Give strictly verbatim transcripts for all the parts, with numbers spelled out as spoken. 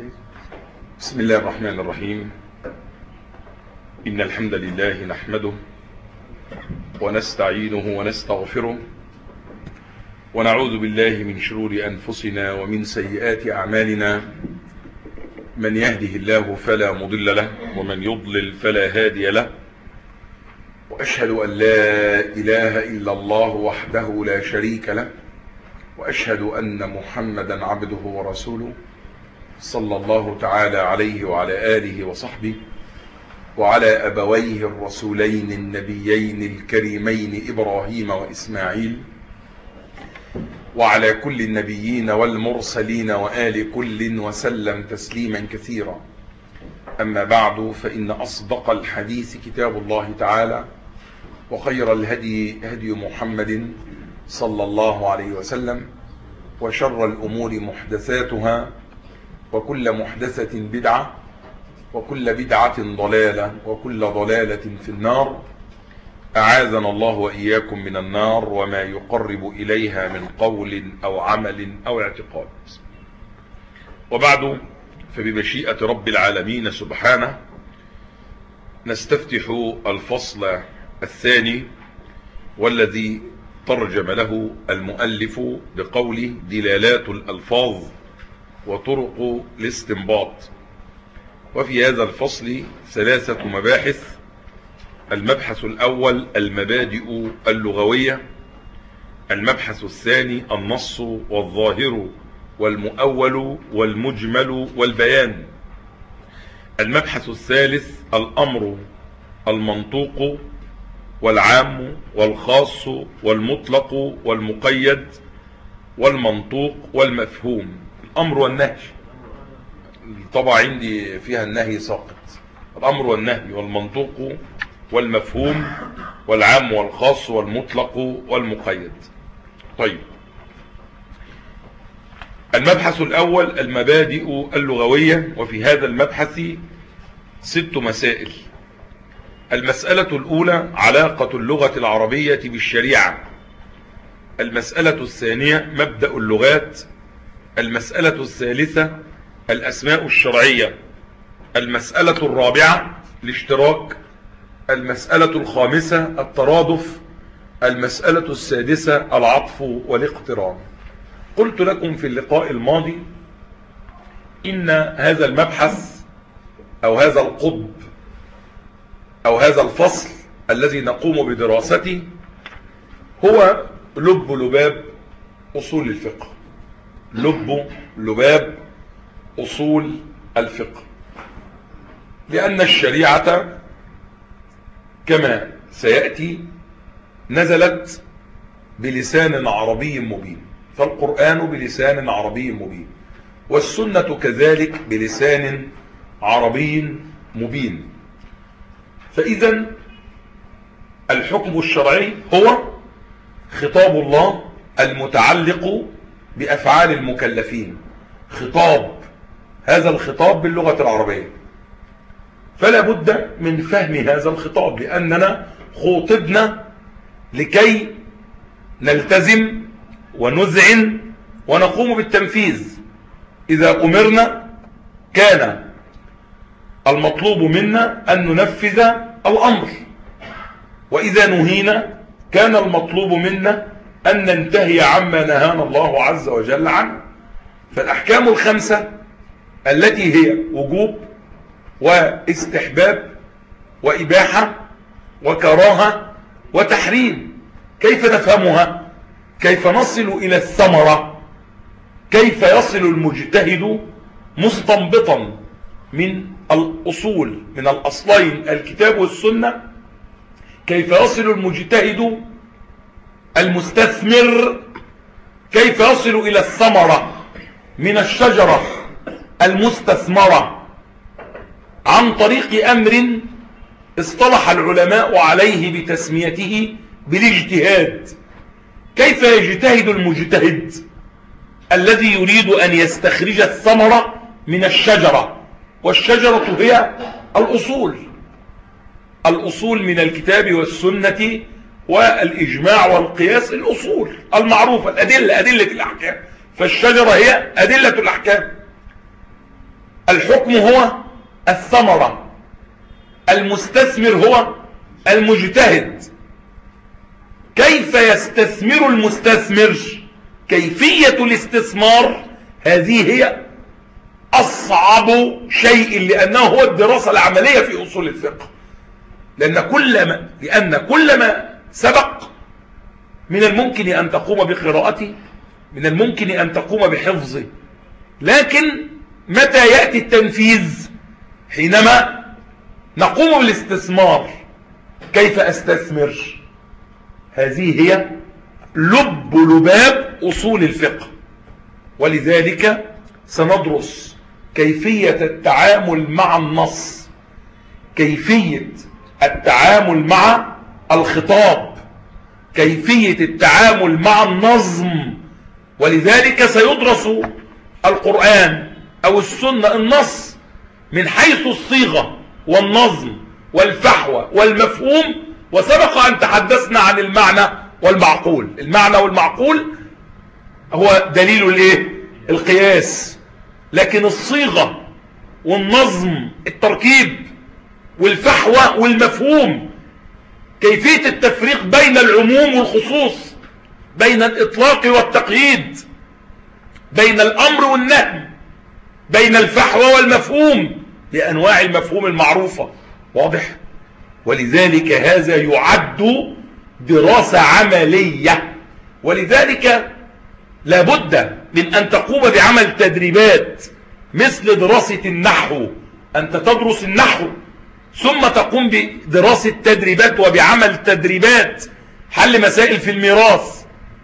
بسم الله الرحمن الرحيم. إن الحمد لله نحمده ونستعينه ونستغفره ونعوذ بالله من شرور أنفسنا ومن سيئات أعمالنا. من يهده الله فلا مضل له ومن يضلل فلا هادي له، وأشهد أن لا إله إلا الله وحده لا شريك له، وأشهد أن محمدا عبده ورسوله صلى الله تعالى عليه وعلى آله وصحبه وعلى أبويه الرسولين النبيين الكريمين إبراهيم وإسماعيل، وعلى كل النبيين والمرسلين وآل كل وسلم تسليما كثيرا. أما بعد، فإن أصدق الحديث كتاب الله تعالى، وخير الهدي هدي محمد صلى الله عليه وسلم، وشر الأمور محدثاتها، وكل محدثة بدعة، وكل بدعة ضلالة، وكل ضلالة في النار. أعاذنا الله وإياكم من النار وما يقرب إليها من قول أو عمل أو اعتقاد. وبعد، فبمشيئة رب العالمين سبحانه نستفتح الفصل الثاني، والذي ترجم له المؤلف بقوله: دلالات الألفاظ وطرق الاستنباط. وفي هذا الفصل ثلاثة مباحث. المبحث الأول المبادئ اللغوية، المبحث الثاني النص والظاهر والمؤول والمجمل والبيان، المبحث الثالث الأمر المنطوق والعام والخاص والمطلق والمقيد والمنطوق والمفهوم. الأمر والنهي طبعا عندي فيها النهي ساقط. الأمر والنهي والمنطوق والمفهوم والعام والخاص والمطلق والمقيد. طيب، المبحث الأول المبادئ اللغوية، وفي هذا المبحث ست مسائل. المسألة الأولى علاقة اللغة العربية بالشريعة. المسألة الثانية مبدأ اللغات. المسألة الثالثة الأسماء الشرعية. المسألة الرابعة الاشتراك. المسألة الخامسة الترادف. المسألة السادسة العطف والاقتران. قلت لكم في اللقاء الماضي إن هذا المبحث أو هذا القطب أو هذا الفصل الذي نقوم بدراسته هو لب لباب أصول الفقه. لب لباب أصول الفقه، لأن الشريعة كما سيأتي نزلت بلسان عربي مبين، فالقرآن بلسان عربي مبين، والسنة كذلك بلسان عربي مبين. فإذا الحكم الشرعي هو خطاب الله المتعلق بأفعال المكلفين، خطاب هذا الخطاب باللغة العربية. فلا بد من فهم هذا الخطاب، لأننا خوطبنا لكي نلتزم ونذعن ونقوم بالتنفيذ. إذا أمرنا كان المطلوب منا أن ننفذ الأمر، وإذا نهينا كان المطلوب منا أن ننتهي عما نهانا الله عز وجل عنه. فالأحكام الخمسة التي هي وجوب واستحباب وإباحة وكراهة وتحريم، كيف نفهمها؟ كيف نصل إلى الثمرة؟ كيف يصل المجتهد مستنبطا من الأصول، من الأصلين الكتاب والسنة، كيف يصل المجتهد المستثمر، كيف يصل إلى الثمرة من الشجرة المستثمرة عن طريق أمر اصطلح العلماء عليه بتسميته بالاجتهاد. كيف يجتهد المجتهد الذي يريد أن يستخرج الثمرة من الشجرة، والشجرة هي الأصول، الأصول من الكتاب والسنة والإجماع والقياس، الأصول المعروفة، الأدلة، أدلة الأحكام. فالشجرة هي أدلة الأحكام. الحكم هو الثمرة، المستثمر هو المجتهد. كيف يستثمر المستثمر؟ كيفية الاستثمار هذه هي أصعب شيء، لأنه هو الدراسة العملية في أصول الفقه. لأن كل ما, لأن كل ما سبق من الممكن أن تقوم بقراءته، من الممكن أن تقوم بحفظه، لكن متى يأتي التنفيذ؟ حينما نقوم بالاستثمار. كيف أستثمر؟ هذه هي لب لباب أصول الفقه. ولذلك سندرس كيفية التعامل مع النص، كيفية التعامل مع الخطاب، كيفية التعامل مع النظم. ولذلك سيدرس القرآن أو السنة، النص، من حيث الصيغة والنظم والفحوى والمفهوم. وسبق أن تحدثنا عن المعنى والمعقول. المعنى والمعقول هو دليل الايه؟ القياس. لكن الصيغة والنظم، التركيب والفحوى والمفهوم، كيفية التفريق بين العموم والخصوص، بين الإطلاق والتقييد، بين الأمر والنهي، بين الفحوى والمفهوم، لأنواع المفهوم المعروفة. واضح؟ ولذلك هذا يعد دراسة عملية. ولذلك لابد من أن تقوم بعمل تدريبات مثل دراسة النحو. أنت تدرس النحو ثم تقوم بدراسة تدريبات وبعمل تدريبات حل مسائل في الميراث.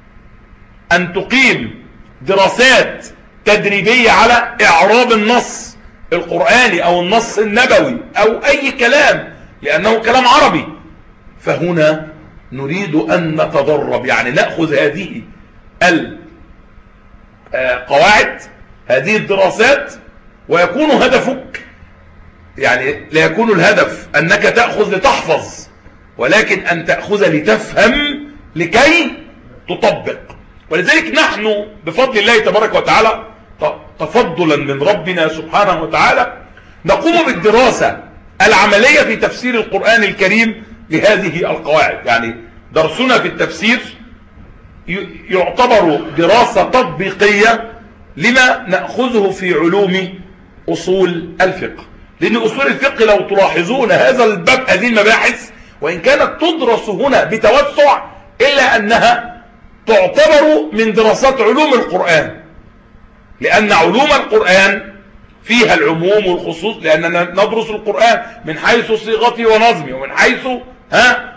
أن تقيم دراسات تدريبية على إعراب النص القرآني أو النص النبوي أو أي كلام، لأنه كلام عربي. فهنا نريد أن نتدرب، يعني نأخذ هذه القواعد، هذه الدراسات، ويكون هدفك، يعني لا يكون الهدف أنك تأخذ لتحفظ، ولكن أن تأخذ لتفهم لكي تطبق. ولذلك نحن بفضل الله تبارك وتعالى، تفضلا من ربنا سبحانه وتعالى، نقوم بالدراسة العملية في تفسير القرآن الكريم لهذه القواعد. يعني درسنا في التفسير يعتبر دراسة تطبيقية لما نأخذه في علوم أصول الفقه. لأن أصول الفقه لو تلاحظون هذا الباب، هذه المباحث وإن كانت تدرس هنا بتوسع، إلا أنها تعتبر من دراسات علوم القرآن، لأن علوم القرآن فيها العموم والخصوص، لأننا ندرس القرآن من حيث صيغته ونظمه، ومن حيث ها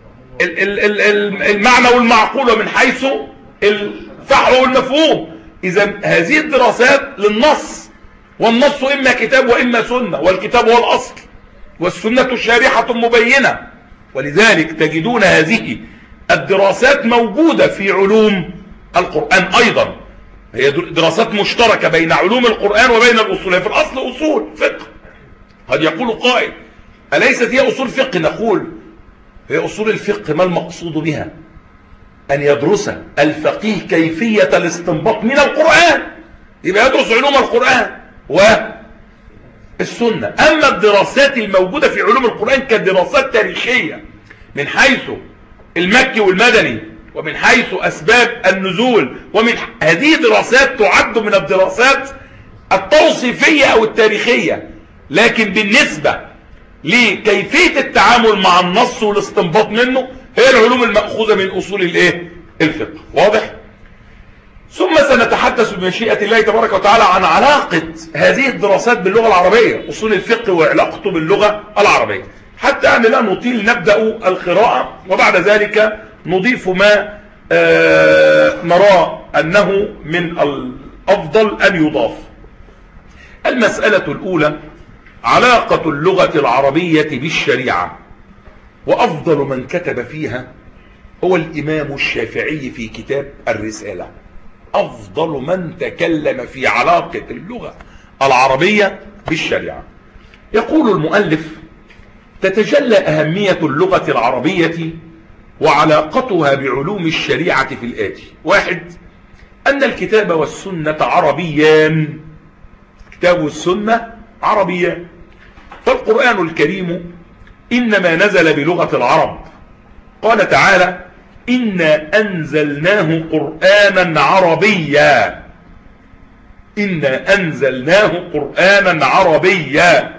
المعنى والمعقول، ومن حيث الفحوى والمفهوم. إذا هذه الدراسات للنص، والنص إما كتاب وإما سنة، والكتاب هو الأصل والسنة شارحة مبينة. ولذلك تجدون هذه الدراسات موجودة في علوم القرآن أيضا. هي دراسات مشتركة بين علوم القرآن وبين الأصول. هي في الأصل أصول فقه. قد يقول قائل أليست هي أصول فقه؟ نقول هي أصول الفقه ما المقصود بها؟ أن يدرس الفقيه كيفية الاستنباط من القرآن، يبقى يدرس علوم القرآن والسنة. أما الدراسات الموجودة في علوم القرآن كدراسات تاريخية من حيث المكي والمدني، ومن حيث أسباب النزول، ومن هذه دراسات تعد من الدراسات التوصيفية أو التاريخية. لكن بالنسبة لكيفية التعامل مع النص والاستنباط منه، هي العلوم المأخوذة من أصول الايه؟ الفقه. واضح؟ ثم سنتحدث بمشيئة الله تبارك وتعالى عن علاقة هذه الدراسات باللغة العربية، أصول الفقه وعلاقته باللغة العربية، حتى أن لا نطيل نبدأ القراءة، وبعد ذلك نضيف ما آه نرى أنه من الأفضل أن يضاف. المسألة الأولى علاقة اللغة العربية بالشريعة، وأفضل من كتب فيها هو الإمام الشافعي في كتاب الرسالة. أفضل من تكلم في علاقة اللغة العربية بالشريعة. يقول المؤلف: تتجلى أهمية اللغة العربية وعلاقتها بعلوم الشريعة في الآتي: واحد، أن الكتاب والسنة عربيان الكتاب والسنة عربية. فالقرآن الكريم إنما نزل بلغة العرب. قال تعالى: إنا أنزلناه قرآنا عربيا. إنا أنزلناه قرآنا عربيا.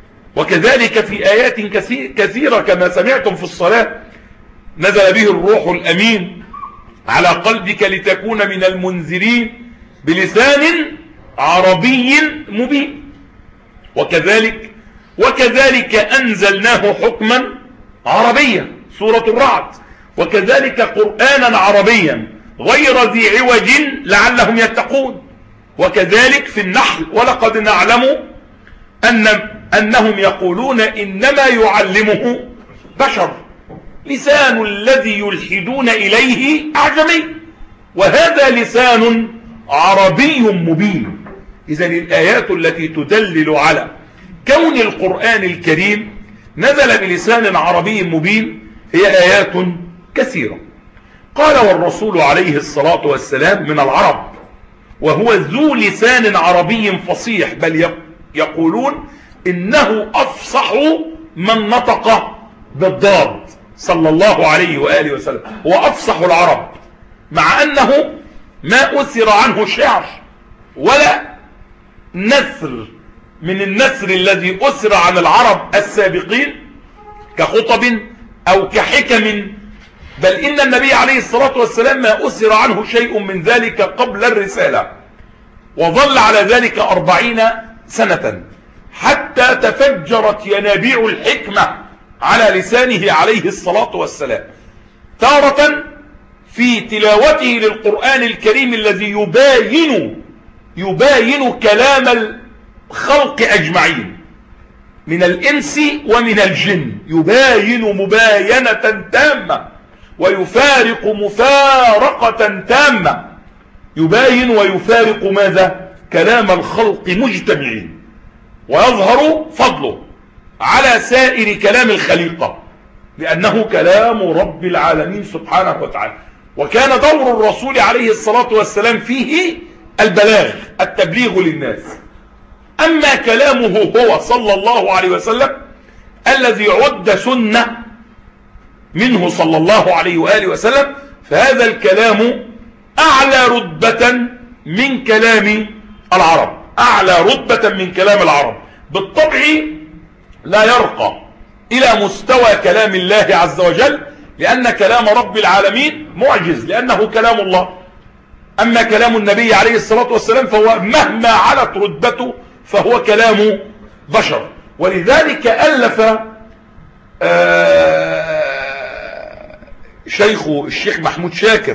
وكذلك في آيات كثيرة كما سمعتم في الصلاة: نزل به الروح الأمين على قلبك لتكون من المنذرين بلسان عربي مبين. وكذلك وكذلك أنزلناه حكما عربيا، سورة الرعد. وكذلك قرآنا عربيا غير ذي عوج لعلهم يتقون. وكذلك في النحل: ولقد نعلم أن أنهم يقولون إنما يعلمه بشر لسان الذي يلحدون إليه أعجمي وهذا لسان عربي مبين. إذن الآيات التي تدلل على كون القرآن الكريم نزل بلسان عربي مبين هي آيات كثيرة. قال: والرسول عليه الصلاة والسلام من العرب، وهو ذو لسان عربي فصيح، بل يقولون إنه أفصح من نطق بالضاد صلى الله عليه وآله وسلم، هو أفصح العرب، مع أنه ما أثر عنه شعر ولا نثر من النثر الذي أثر عن العرب السابقين كخطب أو كحكم، بل إن النبي عليه الصلاة والسلام ما أثر عنه شيء من ذلك قبل الرسالة، وظل على ذلك أربعين سنة حتى تفجرت ينابيع الحكمة على لسانه عليه الصلاة والسلام، تارة في تلاوته للقرآن الكريم الذي يباين يباين كلام الخلق أجمعين من الإنس ومن الجن، يباين مباينة تامة ويفارق مفارقة تامة، يباين ويفارق ماذا؟ كلام الخلق مجتمعين، ويظهر فضله على سائر كلام الخليقة لأنه كلام رب العالمين سبحانه وتعالى. وكان دور الرسول عليه الصلاة والسلام فيه البلاغ، التبليغ للناس. أما كلامه هو صلى الله عليه وسلم الذي عد سنة منه صلى الله عليه وآله وسلم، فهذا الكلام أعلى رتبة من كلام العرب، أعلى رتبة من كلام العرب، بالطبع لا يرقى إلى مستوى كلام الله عز وجل، لأن كلام رب العالمين معجز لأنه كلام الله. أما كلام النبي عليه الصلاة والسلام فهو مهما علت رتبته فهو كلام بشر. ولذلك ألف شيخ الشيخ محمود شاكر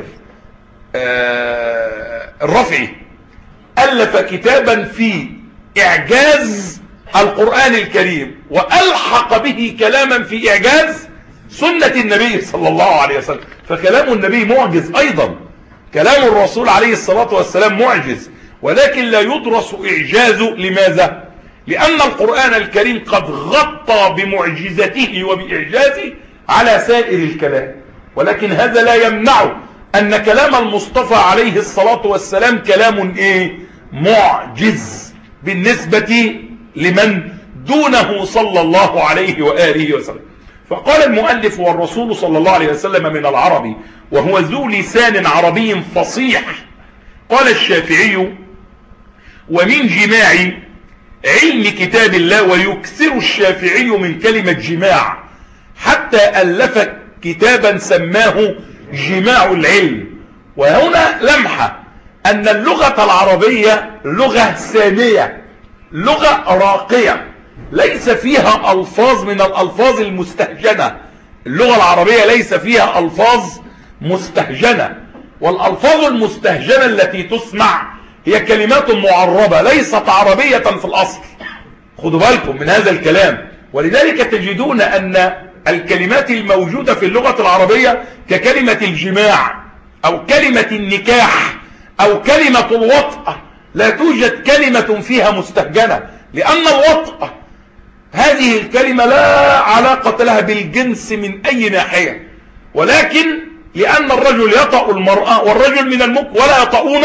الرفعي ألف كتابا في إعجاز القرآن الكريم، وألحق به كلاما في إعجاز سنة النبي صلى الله عليه وسلم. فكلام النبي معجز أيضا، كلام الرسول عليه الصلاة والسلام معجز، ولكن لا يدرس إعجازه. لماذا؟ لأن القرآن الكريم قد غطى بمعجزته وبإعجازه على سائر الكلام، ولكن هذا لا يمنع أن كلام المصطفى عليه الصلاة والسلام كلام إيه؟ معجز بالنسبة لمن دونه صلى الله عليه وآله وسلم. فقال المؤلف: والرسول صلى الله عليه وسلم من العرب وهو ذو لسان عربي فصيح. قال الشافعي: ومن جماع علم كتاب الله، ويكثر الشافعي من كلمة جماع حتى ألف كتابا سماه جماع العلم. وهنا لمحة أن اللغة العربية لغة سامية، لغة راقية، ليس فيها ألفاظ من الألفاظ المستهجنة. اللغة العربية ليس فيها ألفاظ مستهجنة، والألفاظ المستهجنة التي تسمع هي كلمات معربة ليست عربية في الأصل. خدوا بالكم من هذا الكلام. ولذلك تجدون أن الكلمات الموجودة في اللغة العربية ككلمة الجماع أو كلمة النكاح أو كلمة الوطأة، لا توجد كلمة فيها مستهجنة، لأن الوطأة هذه الكلمة لا علاقة لها بالجنس من أي ناحية، ولكن لأن الرجل يطأ المرأة والرجل من المك ولا يطؤون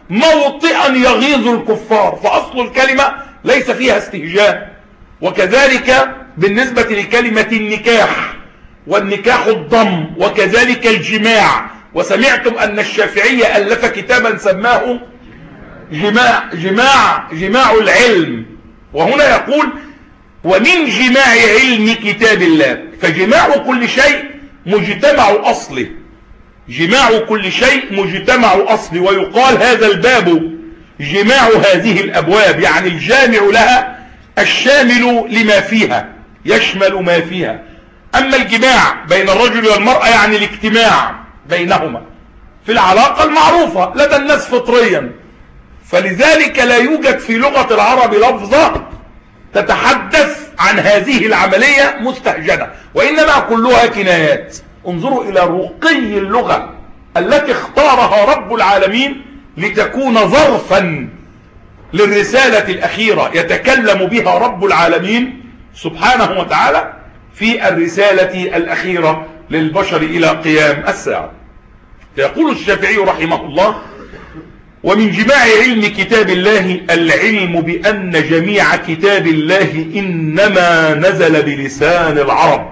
موطئا يغيظ الكفار، فأصل الكلمة ليس فيها استهجان. وكذلك بالنسبة لكلمة النكاح، والنكاح الضم، وكذلك الجماع. وسمعتم أن الشافعية ألف كتابا سماه جماع جماع جماع العلم، وهنا يقول ومن جماع علم كتاب الله. فجماع كل شيء مجتمع أصله، جماع كل شيء مجتمع أصله. ويقال هذا الباب جماع هذه الأبواب، يعني الجامع لها الشامل لما فيها، يشمل ما فيها. أما الجماع بين الرجل والمرأة يعني الاجتماع بينهما في العلاقة المعروفة لدى الناس فطريا، فلذلك لا يوجد في لغة العرب لفظة تتحدث عن هذه العملية مستهجنة، وإنما كلها كنايات. انظروا إلى رقي اللغة التي اختارها رب العالمين لتكون ظرفا للرسالة الأخيرة يتكلم بها رب العالمين سبحانه وتعالى في الرسالة الأخيرة للبشر إلى قيام الساعة. يقول الشافعي رحمه الله ومن جماع علم كتاب الله العلم بأن جميع كتاب الله إنما نزل بلسان العرب،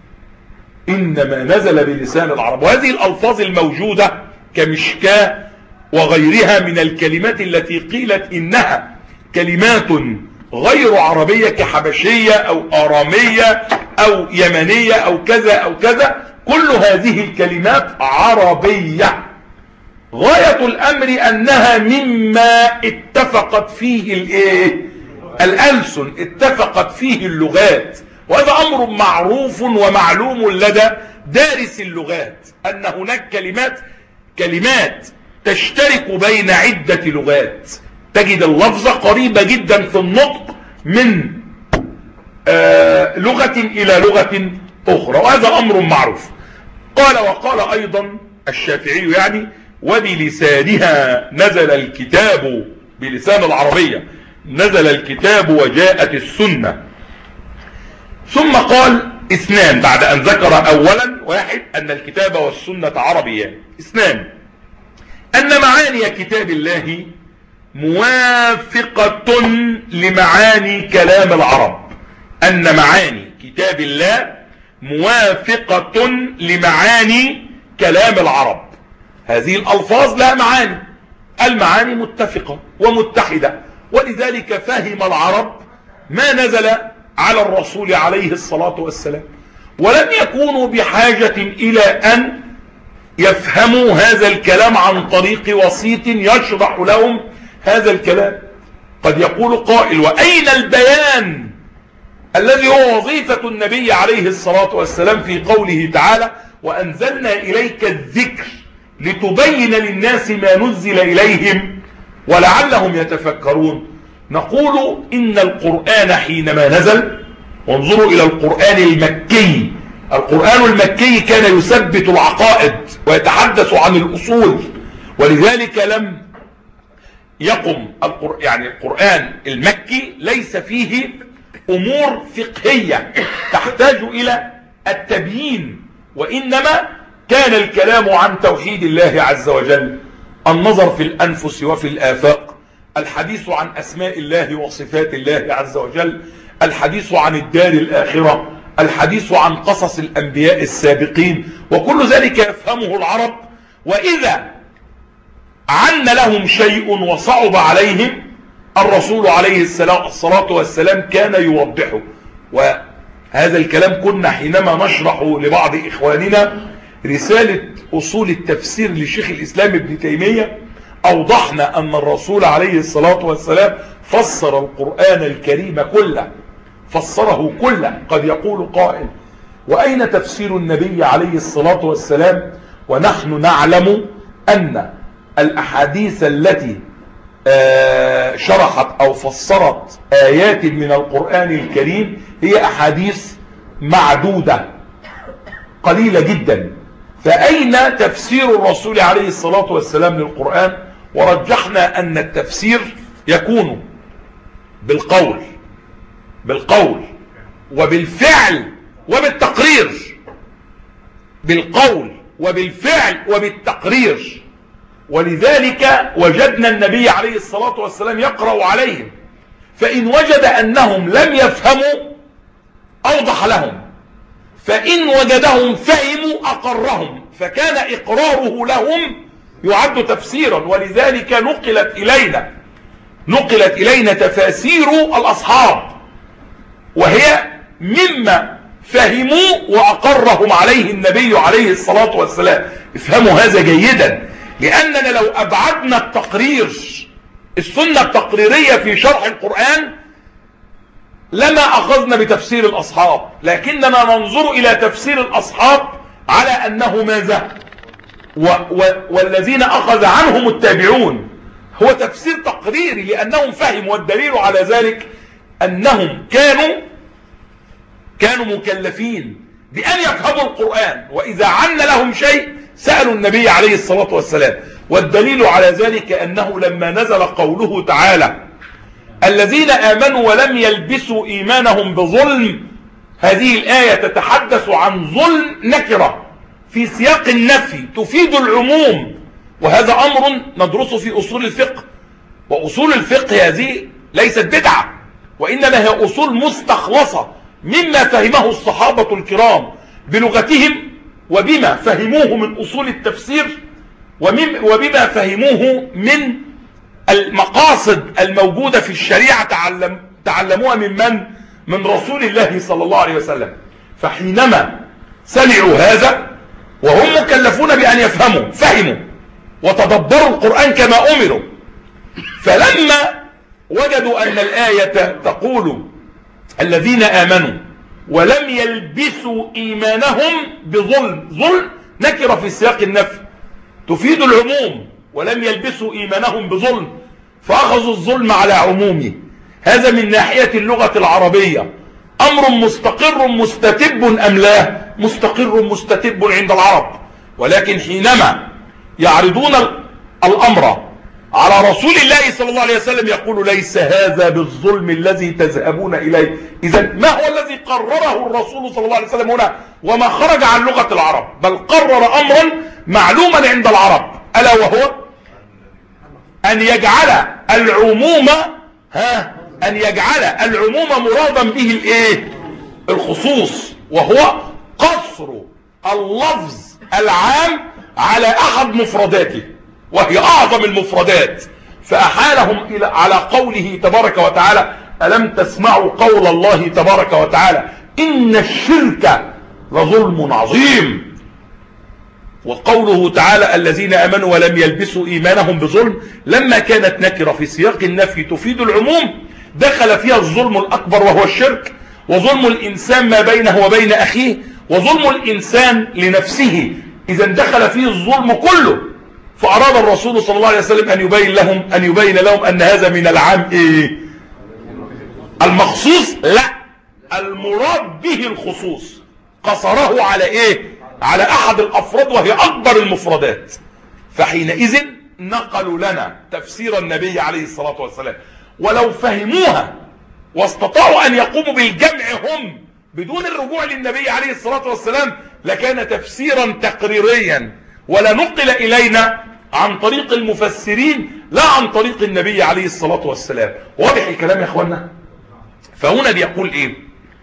إنما نزل بلسان العرب. وهذه الألفاظ الموجودة كمشكاة وغيرها من الكلمات التي قيلت إنها كلمات غير عربية كحبشية أو آرامية أو يمنية أو كذا أو كذا، كل هذه الكلمات عربية. غاية الأمر أنها مما اتفقت فيه الايه الألسن، اتفقت فيه اللغات. وهذا أمر معروف ومعلوم لدى دارس اللغات أن هناك كلمات كلمات تشترك بين عدة لغات، تجد اللفظة قريبة جدا في النطق من آه لغة إلى لغة أخرى، وهذا أمر معروف. قال وقال أيضا الشافعي يعني وبلسانها نزل الكتاب، بلسان العربية نزل الكتاب وجاءت السنة. ثم قال اثنان بعد أن ذكر أولا واحد أن الكتاب والسنة عربيان، اثنان أن معاني كتاب الله موافقة لمعاني كلام العرب، أن معاني كتاب الله موافقة لمعاني كلام العرب. هذه الألفاظ لها معاني، المعاني متفقة ومتحدة، ولذلك فهم العرب ما نزل على الرسول عليه الصلاة والسلام، ولم يكونوا بحاجة إلى أن يفهموا هذا الكلام عن طريق وسيط يشرح لهم هذا الكلام. قد يقول قائل وأين البيان الذي هو وظيفة النبي عليه الصلاة والسلام في قوله تعالى وأنزلنا إليك الذكر لتبين للناس ما نزل إليهم ولعلهم يتفكرون. نقول إن القرآن حينما نزل، وانظروا إلى القرآن المكي، القرآن المكي كان يثبت العقائد ويتحدث عن الأصول، ولذلك لم يقم القرآن يعني القرآن المكي ليس فيه أمور فقهية تحتاج إلى التبيين، وإنما كان الكلام عن توحيد الله عز وجل، النظر في الأنفس وفي الآفاق، الحديث عن أسماء الله وصفات الله عز وجل، الحديث عن الدار الآخرة، الحديث عن قصص الأنبياء السابقين، وكل ذلك يفهمه العرب. وإذا عن لهم شيء وصعب عليهم الرسول عليه الصلاة والسلام كان يوضحه. وهذا الكلام كنا حينما نشرح لبعض إخواننا رسالة أصول التفسير لشيخ الإسلام ابن تيمية أوضحنا أن الرسول عليه الصلاة والسلام فسر القرآن الكريم كله، فسره كله. قد يقول قائل وأين تفسير النبي عليه الصلاة والسلام ونحن نعلم أن الأحاديث التي شرحت أو فسرت آيات من القرآن الكريم هي أحاديث معدودة قليلة جدا، فأين تفسير الرسول عليه الصلاة والسلام للقرآن؟ ورجحنا أن التفسير يكون بالقول بالقول وبالفعل وبالتقرير، بالقول وبالفعل وبالتقرير. ولذلك وجدنا النبي عليه الصلاة والسلام يقرأ عليهم، فإن وجد أنهم لم يفهموا أوضح لهم، فإن وجدهم فهموا أقرهم، فكان إقراره لهم يعد تفسيرا. ولذلك نقلت إلينا نقلت إلينا تفاسير الأصحاب، وهي مما فهموا وأقرهم عليه النبي عليه الصلاة والسلام. افهموا هذا جيدا، لأننا لو أبعدنا التقرير السنة التقريرية في شرح القرآن لما أخذنا بتفسير الأصحاب، لكننا ننظر إلى تفسير الأصحاب على أنه ماذا و و والذين أخذ عنهم التابعون هو تفسير تقريري، لأنهم فهموا. والدليل على ذلك أنهم كانوا كانوا مكلفين بأن يفهموا القرآن، وإذا عن لهم شيء سألوا النبي عليه الصلاة والسلام. والدليل على ذلك أنه لما نزل قوله تعالى الذين آمنوا ولم يلبسوا إيمانهم بظلم، هذه الآية تتحدث عن ظلم نكرة في سياق النفي تفيد العموم، وهذا أمر ندرسه في أصول الفقه. وأصول الفقه هذه ليست بدعة، وإنما هي أصول مستخلصة مما فهمه الصحابة الكرام بلغتهم، وبما فهموه من أصول التفسير، وبما فهموه من المقاصد الموجودة في الشريعة تعلم تعلموها من من؟ من رسول الله صلى الله عليه وسلم. فحينما سمعوا هذا وهم مكلفون بأن يفهموا فهموا وتدبروا القرآن كما أمروا، فلما وجدوا أن الآية تقول الذين آمنوا ولم يلبسوا إيمانهم بظلم، ظلم نكرة في سياق النفي تفيد العموم، ولم يلبسوا إيمانهم بظلم، فأخذوا الظلم على عمومه. هذا من ناحية اللغة العربية أمر مستقر مستتب أم لا؟ مستقر مستتب عند العرب. ولكن حينما يعرضون الأمر على رسول الله صلى الله عليه وسلم يقول ليس هذا بالظلم الذي تذهبون إليه. إذن ما هو الذي قرره الرسول صلى الله عليه وسلم هنا وما خرج عن لغة العرب؟ بل قرر أمرا معلوما عند العرب، ألا وهو أن يجعل العموم ها أن يجعل العموم مرادا به الإيه؟ الخصوص، وهو قصر اللفظ العام على أحد مفرداته وهي أعظم المفردات، فأحالهم إلى على قوله تبارك وتعالى ألم تسمعوا قول الله تبارك وتعالى إن الشرك لظلم عظيم، وقوله تعالى الذين آمنوا ولم يلبسوا إيمانهم بظلم لما كانت نكرة في سياق النفي تفيد العموم دخل فيها الظلم الأكبر وهو الشرك، وظلم الإنسان ما بينه وبين أخيه، وظلم الإنسان لنفسه، إذا دخل فيه الظلم كله. فأراد الرسول صلى الله عليه وسلم أن يبين لهم أن يبين لهم أن هذا من العام إيه؟ المخصوص، لا، المراد به الخصوص، قصره على إيه؟ على أحد الأفراد وهي أكبر المفردات. فحينئذ نقلوا لنا تفسير النبي عليه الصلاة والسلام، ولو فهموها واستطاعوا أن يقوموا بالجمع هم بدون الرجوع للنبي عليه الصلاة والسلام لكان تفسيرا تقريريا، ولا نقل إلينا عن طريق المفسرين لا عن طريق النبي عليه الصلاة والسلام. واضح الكلام يا اخوانا؟ فهنا بيقول ايه؟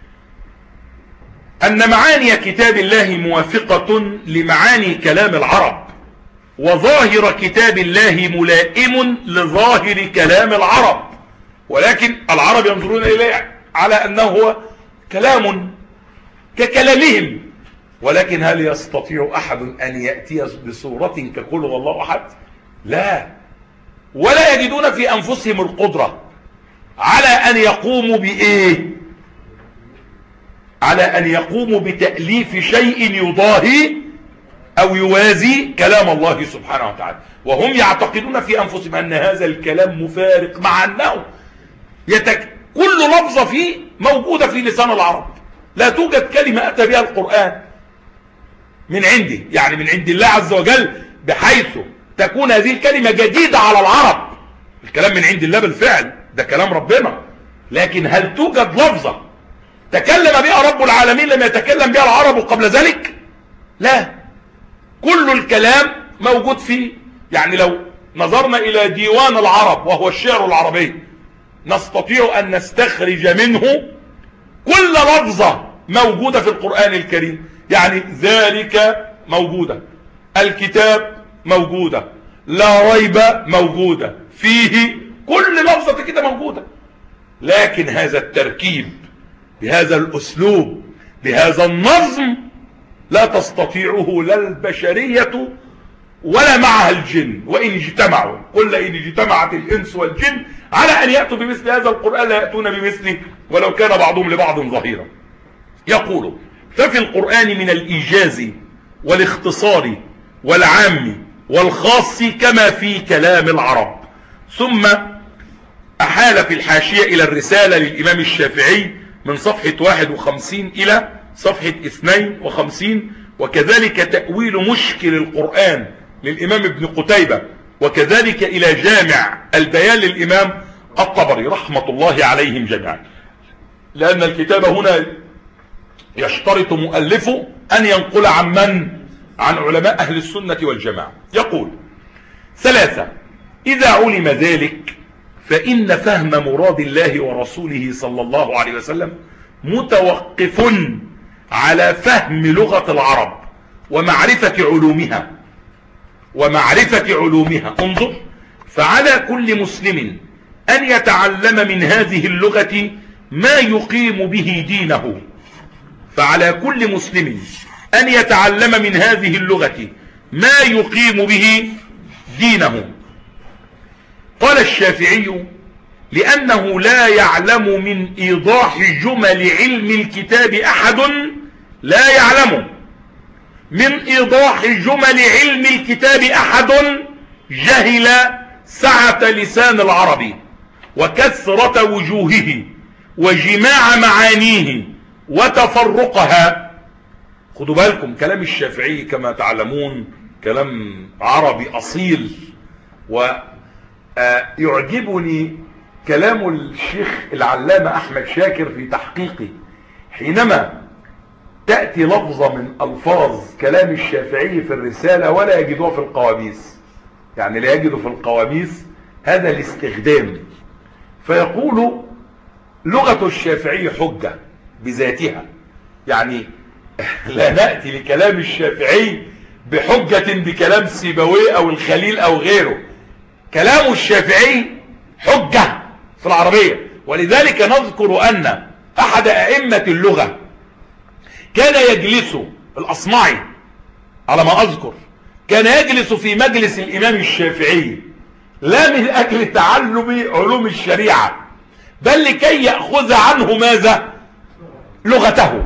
أن معاني كتاب الله موافقة لمعاني كلام العرب، وظاهر كتاب الله ملائم لظاهر كلام العرب، ولكن العرب ينظرون إليه على أنه هو كلام ككلامهم. ولكن هل يستطيع أحد أن يأتي بصورة كقول والله أحد؟ لا، ولا يجدون في أنفسهم القدرة على أن يقوموا بإيه؟ على أن يقوموا بتأليف شيء يضاهي أو يوازي كلام الله سبحانه وتعالى، وهم يعتقدون في أنفسهم أن هذا الكلام مفارق، مع أنه يتك... كل لفظة فيه موجودة في لسان العرب. لا توجد كلمة أتى بها القرآن من عندي، يعني من عند الله عز وجل، بحيث تكون هذه الكلمة جديدة على العرب. الكلام من عند الله بالفعل، ده كلام ربنا. لكن هل توجد لفظة تكلم بها رب العالمين لم يتكلم بها العرب قبل ذلك؟ لا، كل الكلام موجود في يعني لو نظرنا إلى ديوان العرب وهو الشعر العربي نستطيع أن نستخرج منه كل لفظة موجودة في القرآن الكريم. يعني ذلك موجودة، الكتاب موجودة، لا ريب موجودة، فيه، كل لفظة كده موجودة. لكن هذا التركيب بهذا الأسلوب بهذا النظم لا تستطيعه لا البشرية ولا معها الجن وإن اجتمعوا. قل إن اجتمعت الإنس والجن على أن يأتوا بمثل هذا القرآن لا يأتون بمثله ولو كان بعضهم لبعض ظهيرا. يقول: ففي القرآن من الإيجاز والاختصار والعام والخاص كما في كلام العرب. ثم أحال في الحاشية إلى الرسالة للإمام الشافعي من صفحة واحد وخمسين إلى صفحة اثنين وخمسين، وكذلك تأويل مشكل القرآن للإمام ابن قتيبة، وكذلك إلى جامع البيان للإمام الطبري رحمة الله عليهم جميعا. لأن الكتاب هنا يشترط مؤلفه أن ينقل عن من؟ عن علماء أهل السنة والجماعة. يقول: ثلاثة: إذا علم ذلك فإن فهم مراد الله ورسوله صلى الله عليه وسلم متوقف على فهم لغة العرب ومعرفة علومها ومعرفة علومها انظر: فعلى كل مسلم أن يتعلم من هذه اللغة ما يقيم به دينه فعلى كل مسلم أن يتعلم من هذه اللغة ما يقيم به دينه. قال الشافعي: لأنه لا يعلم من إيضاح جمل علم الكتاب أحد لا يعلم من إيضاح جمل علم الكتاب أحد جهل سعة لسان العرب وكثرة وجوهه وجماع معانيه وتفرقها. خدوا بالكم، كلام الشافعي كما تعلمون كلام عربي أصيل، ويعجبني كلام الشيخ العلامة أحمد شاكر في تحقيقه حينما تأتي لفظة من ألفاظ كلام الشافعي في الرسالة ولا يجدوها في القواميس، يعني لا يجدوا في القواميس هذا الاستخدام، فيقول: لغة الشافعي حجة بذاتها. يعني لا نأتي لكلام الشافعي بحجة بكلام سيبويه أو الخليل أو غيره. كلام الشافعي حجة في العربية. ولذلك نذكر أن أحد أئمة اللغة كان يجلس الأصمعي على ما أذكر، كان يجلس في مجلس الإمام الشافعي لا من أجل تعلم علوم الشريعة بل لكي يأخذ عنه ماذا؟ لغته.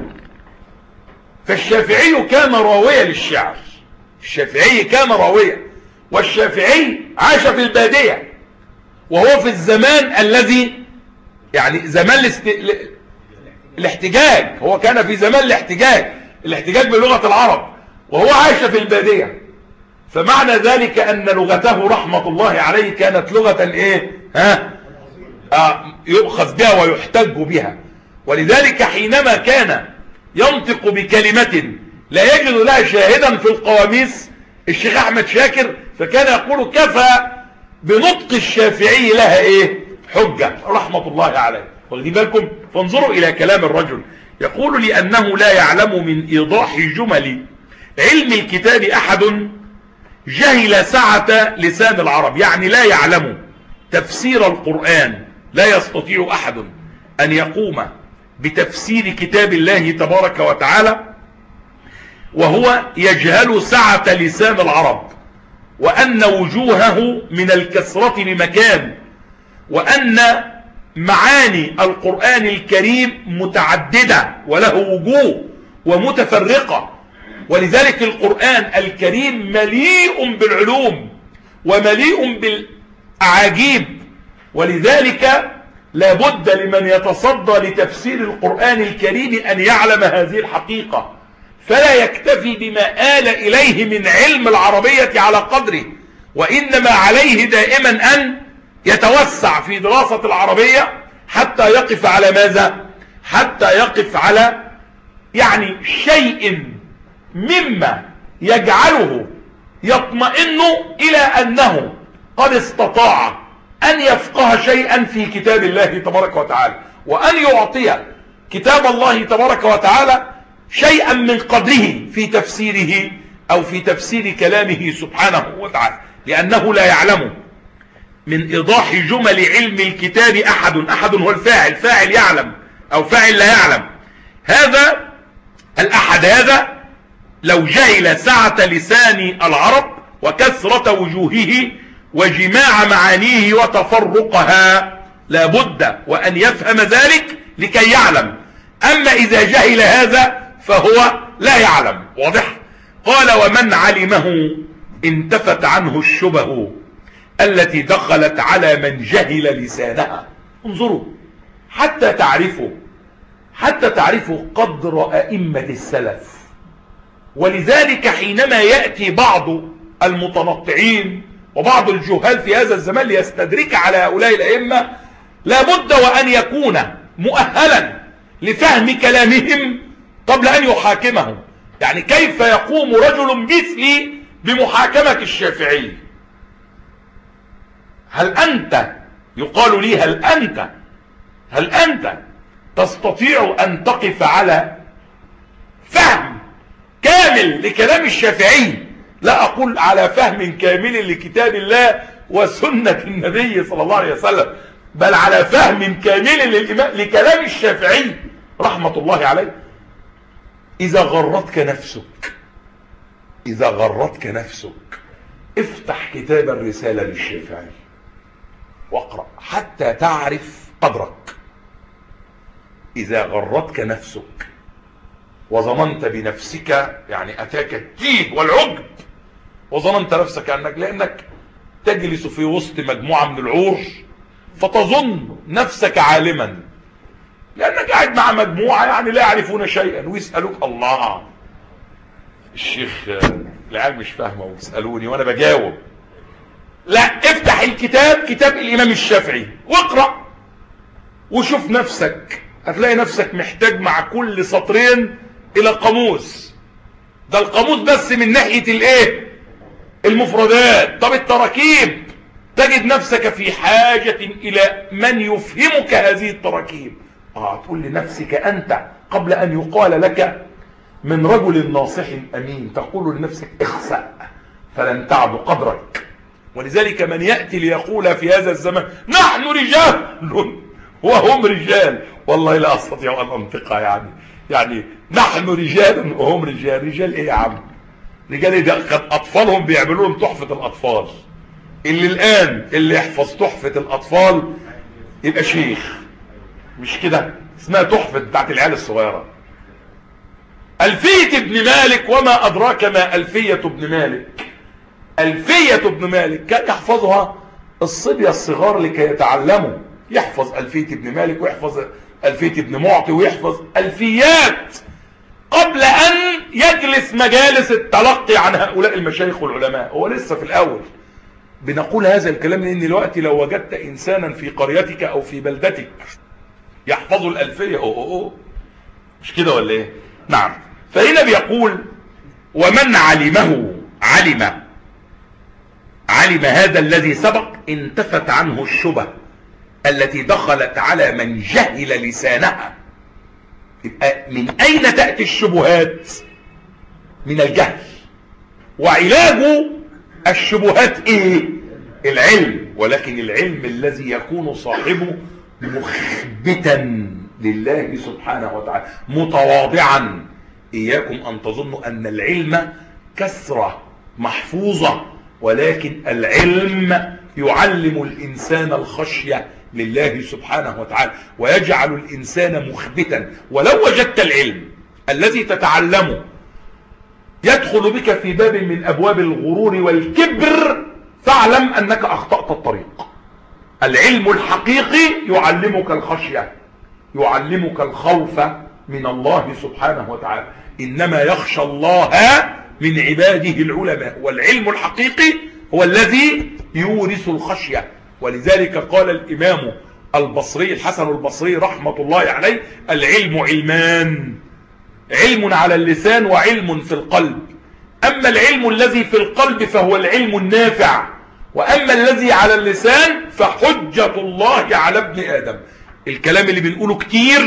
فالشافعي كان راويا للشعر، الشافعي كان راويا، والشافعي عاش في البادية وهو في الزمان الذي يعني زمان الاست... الاحتجاج، هو كان في زمان الاحتجاج الاحتجاج بلغة العرب وهو عاش في البادية. فمعنى ذلك أن لغته رحمة الله عليه كانت لغة ايه؟ ها؟ آه يؤخذ بها ويحتج بها. ولذلك حينما كان ينطق بكلمة لا يجد لها شاهدا في القواميس الشيخ أحمد شاكر فكان يقول: كفى بنطق الشافعي لها ايه؟ حجة رحمة الله عليه. واخدين بالكم؟ فانظروا إلى كلام الرجل يقول: لأنه لا يعلم من إيضاح جمل علم الكتاب أحد جهل سعة لسان العرب. يعني لا يعلم تفسير القرآن، لا يستطيع أحد أن يقوم بتفسير كتاب الله تبارك وتعالى وهو يجهل سعة لسان العرب، وأن وجوهه من الكثرة بمكان، وأن معاني القرآن الكريم متعددة وله وجوه ومتفرقة. ولذلك القرآن الكريم مليء بالعلوم ومليء بالأعاجيب. ولذلك لابد لمن يتصدى لتفسير القرآن الكريم أن يعلم هذه الحقيقة، فلا يكتفي بما آل إليه من علم العربية على قدره، وإنما عليه دائما أن يتوسع في دراسة العربية حتى يقف على ماذا؟ حتى يقف على يعني شيء مما يجعله يطمئن إلى أنه قد استطاع أن يفقه شيئا في كتاب الله تبارك وتعالى، وأن يعطي كتاب الله تبارك وتعالى شيئا من قدره في تفسيره أو في تفسير كلامه سبحانه وتعالى، لأنه لا يعلم من إيضاح جمل علم الكتاب أحد. أحد هو الفاعل، فاعل يعلم أو فاعل لا يعلم. هذا الأحد هذا لو جهل سعة لسان العرب وكثرة وجوهه وجماع معانيه وتفرقها لابد وأن يفهم ذلك لكي يعلم. أما إذا جهل هذا فهو لا يعلم. واضح؟ قال ومن علمه انتفت عنه الشبه التي دخلت على من جهل لسانها. انظروا حتى تعرفوا حتى تعرفوا قدر أئمة السلف. ولذلك حينما يأتي بعض المتنطعين وبعض الجهال في هذا الزمان ليستدرك على هؤلاء الأئمة لابد وأن يكون مؤهلا لفهم كلامهم قبل أن يحاكمهم. يعني كيف يقوم رجل مثلي بمحاكمة الشافعي؟ هل أنت يقال لي هل أنت هل أنت تستطيع أن تقف على فهم كامل لكلام الشافعي؟ لا أقول على فهم كامل لكتاب الله وسنة النبي صلى الله عليه وسلم، بل على فهم كامل لكلام الشافعي رحمة الله عليه. إذا غرتك نفسك إذا غرتك نفسك افتح كتاب الرسالة للشافعي واقرأ حتى تعرف قدرك. إذا غرتك نفسك وظننت بنفسك، يعني أتاك التيه والعجب وظننت نفسك أنك لأنك تجلس في وسط مجموعة من العور فتظن نفسك عالما، لأنك قاعد مع مجموعة يعني لا يعرفون شيئا ويسألوك الله الشيخ العيال مش فاهمة ويسألوني وأنا بجاوب. لا، افتح الكتاب كتاب الإمام الشافعي واقرأ وشوف نفسك، هتلاقي نفسك محتاج مع كل سطرين إلى قاموس. ده القاموس بس من ناحية الايه المفردات. طب التراكيب تجد نفسك في حاجة إلى من يفهمك هذه التراكيب. آه تقول لنفسك أنت قبل أن يقال لك من رجل ناصح أمين تقول لنفسك اخسأ فلن تعد قدرك. ولذلك من يأتي ليقول في هذا الزمان نحن رجال وهم رجال، والله لا أستطيع أن أنطقها. يعني يعني نحن رجال وهم رجال. رجال إيه يا عم؟ رجال إيه؟ ده كان أطفالهم بيعملوا لهم تحفة الأطفال. اللي الآن اللي يحفظ تحفة الأطفال يبقى شيخ، مش كده؟ اسمها تحفة بتاعت العيال الصغيرة. ألفية ابن مالك، وما أدراك ما ألفية ابن مالك. ألفية ابن مالك كان يحفظها الصبية الصغار لكي يتعلموا. يحفظ ألفية ابن مالك ويحفظ ألفية ابن معطي ويحفظ ألفيات قبل أن يجلس مجالس التلقي عن هؤلاء المشايخ والعلماء. هو لسه في الأول. بنقول هذا الكلام لأن دلوقتي لو وجدت إنسانا في قريتك أو في بلدتك يحفظ الألفية أوه أوه مش كده ولا إيه؟ نعم. فهنا بيقول ومن علمه علم علم هذا الذي سبق انتفت عنه الشبه التي دخلت على من جهل لسانها. يبقى من أين تأتي الشبهات؟ من الجهل. وعلاج الشبهات ايه؟ العلم. ولكن العلم الذي يكون صاحبه مخبتا لله سبحانه وتعالى متواضعا. إياكم أن تظنوا أن العلم كثرة محفوظة، ولكن العلم يعلم الإنسان الخشية لله سبحانه وتعالى ويجعل الإنسان مخبتا. ولو وجدت العلم الذي تتعلمه يدخل بك في باب من أبواب الغرور والكبر فاعلم أنك أخطأت الطريق. العلم الحقيقي يعلمك الخشية، يعلمك الخوف من الله سبحانه وتعالى. إنما يخشى الله من عباده العلماء، والعلم الحقيقي هو الذي يورث الخشية. ولذلك قال الإمام البصري الحسن البصري رحمة الله عليه العلم علمان، علم على اللسان وعلم في القلب. أما العلم الذي في القلب فهو العلم النافع، وأما الذي على اللسان فحجة الله على ابن آدم. الكلام اللي بنقوله كتير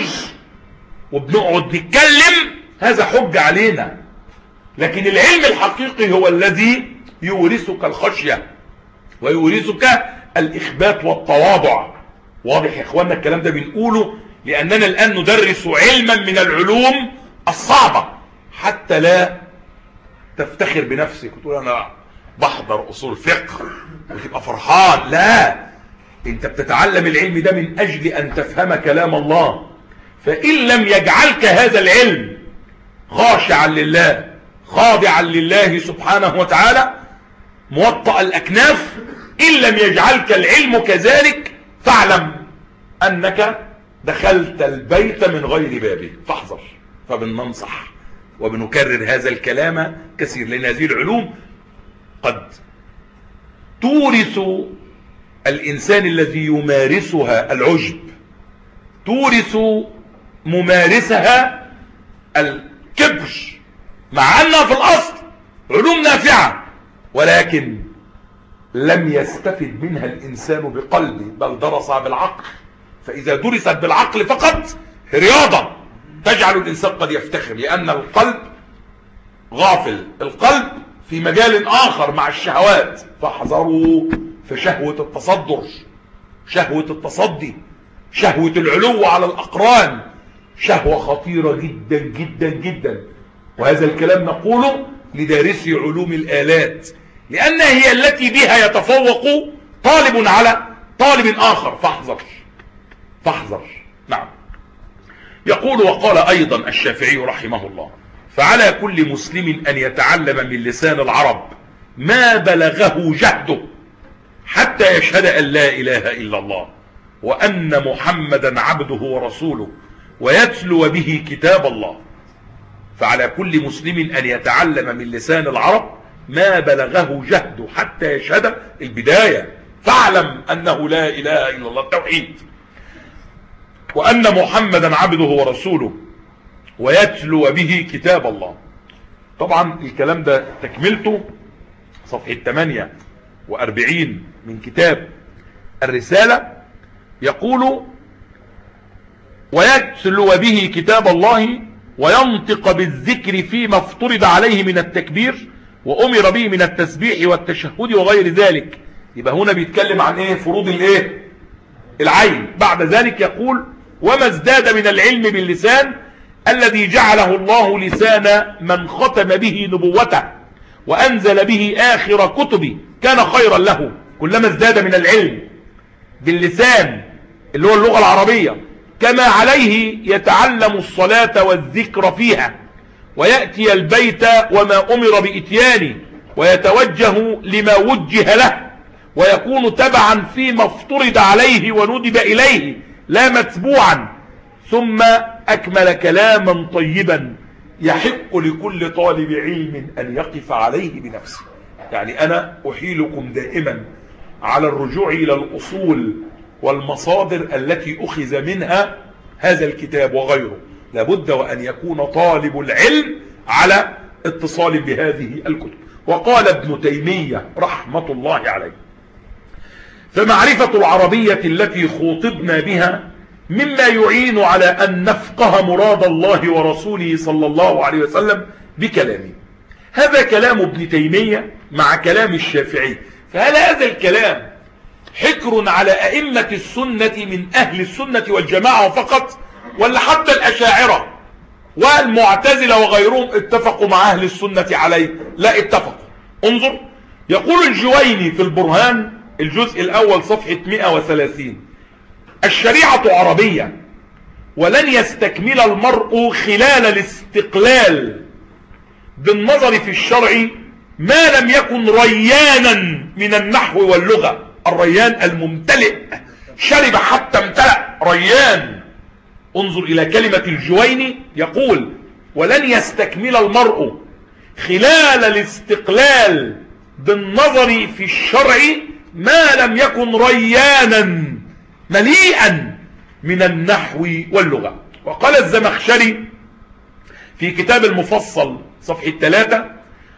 وبنقعد نتكلم هذا حجة علينا، لكن العلم الحقيقي هو الذي يورثك الخشية ويورثك الإخبات والتواضع. واضح يا إخواننا الكلام ده بنقوله لأننا الآن ندرس علما من العلوم الصعبة، حتى لا تفتخر بنفسك وتقول أنا بحضر أصول فقه وتبقى فرحان. لا، أنت بتتعلم العلم ده من أجل أن تفهم كلام الله، فإن لم يجعلك هذا العلم خاشعا لله خاضعا لله سبحانه وتعالى موطأ الأكناف، إن لم يجعلك العلم كذلك فاعلم أنك دخلت البيت من غير بابه، فاحذر. فبننصح وبنكرر هذا الكلام كثير، لأن هذه العلوم قد تورث الإنسان الذي يمارسها العجب، تورث ممارسها الكبر، مع أنها في الأصل علوم نافعة، ولكن لم يستفد منها الإنسان بقلبه، بل درسها بالعقل. فإذا درست بالعقل فقط رياضة تجعل الإنسان قد يفتخر، لأن القلب غافل، القلب في مجال آخر مع الشهوات. فاحذروا فشهوة التصدر، شهوة التصدي، شهوة العلو على الأقران، شهوة خطيرة جدا جدا جدا. وهذا الكلام نقوله لدارسي علوم الآلات، لأنها هي التي بها يتفوق طالب على طالب آخر. فاحذر فاحذر. نعم. يقول وقال أيضا الشافعي رحمه الله: فعلى كل مسلم أن يتعلم من لسان العرب ما بلغه جهده حتى يشهد أن لا إله إلا الله وأن محمدا عبده ورسوله ويتلو به كتاب الله. فعلى كل مسلم أن يتعلم من لسان العرب ما بلغه جهده حتى يشهد، البداية فاعلم أنه لا إله إلا الله، التوحيد، وأن محمدا عبده ورسوله ويتلو به كتاب الله. طبعا الكلام ده تكملته صفحة ثمانية وأربعين من كتاب الرسالة. يقول: ويتلو به كتاب الله وينطق بالذكر فيما افترض عليه من التكبير وأمر به من التسبيح والتشهد وغير ذلك. يبقى هنا بيتكلم عن ايه؟ فروض الايه؟ العين. بعد ذلك يقول: وما ازداد من العلم باللسان الذي جعله الله لسان من ختم به نبوته وأنزل به آخر كتبه كان خيرا له. كلما ازداد من العلم باللسان اللي هو اللغة العربية كما عليه يتعلم الصلاة والذكر فيها ويأتي البيت وما أمر بإتيانه ويتوجه لما وجه له ويكون تبعا فيما افترض عليه وندب إليه لا متبوعا، ثم أكمل كلاما طيبا يحق لكل طالب علم أن يقف عليه بنفسه. يعني أنا أحيلكم دائما على الرجوع إلى الأصول والمصادر التي أخذ منها هذا الكتاب وغيره. لابد وأن يكون طالب العلم على اتصال بهذه الكتب. وقال ابن تيمية رحمة الله عليه: فمعرفة العربية التي خوطبنا بها مما يعين على أن نفقه مراد الله ورسوله صلى الله عليه وسلم بكلامه. هذا كلام ابن تيمية مع كلام الشافعي. فهل هذا الكلام حكر على أئمة السنة من أهل السنة والجماعة فقط، ولا حتى الأشاعرة والمعتزلة وغيرهم اتفقوا مع أهل السنة عليه؟ لا، اتفقوا. انظر، يقول الجويني في البرهان الجزء الأول صفحة مئة وثلاثين: الشريعة عربية ولن يستكمل المرء خلال الاستقلال بالنظر في الشرع ما لم يكن ريانا من النحو واللغة. الريان الممتلئ، شرب حتى امتلأ، ريان. انظر إلى كلمة الجويني، يقول: ولن يستكمل المرء خلال الاستقلال بالنظر في الشرع ما لم يكن ريانا مليئا من النحو واللغة. وقال الزمخشري في كتاب المفصل صفحة ثلاثة: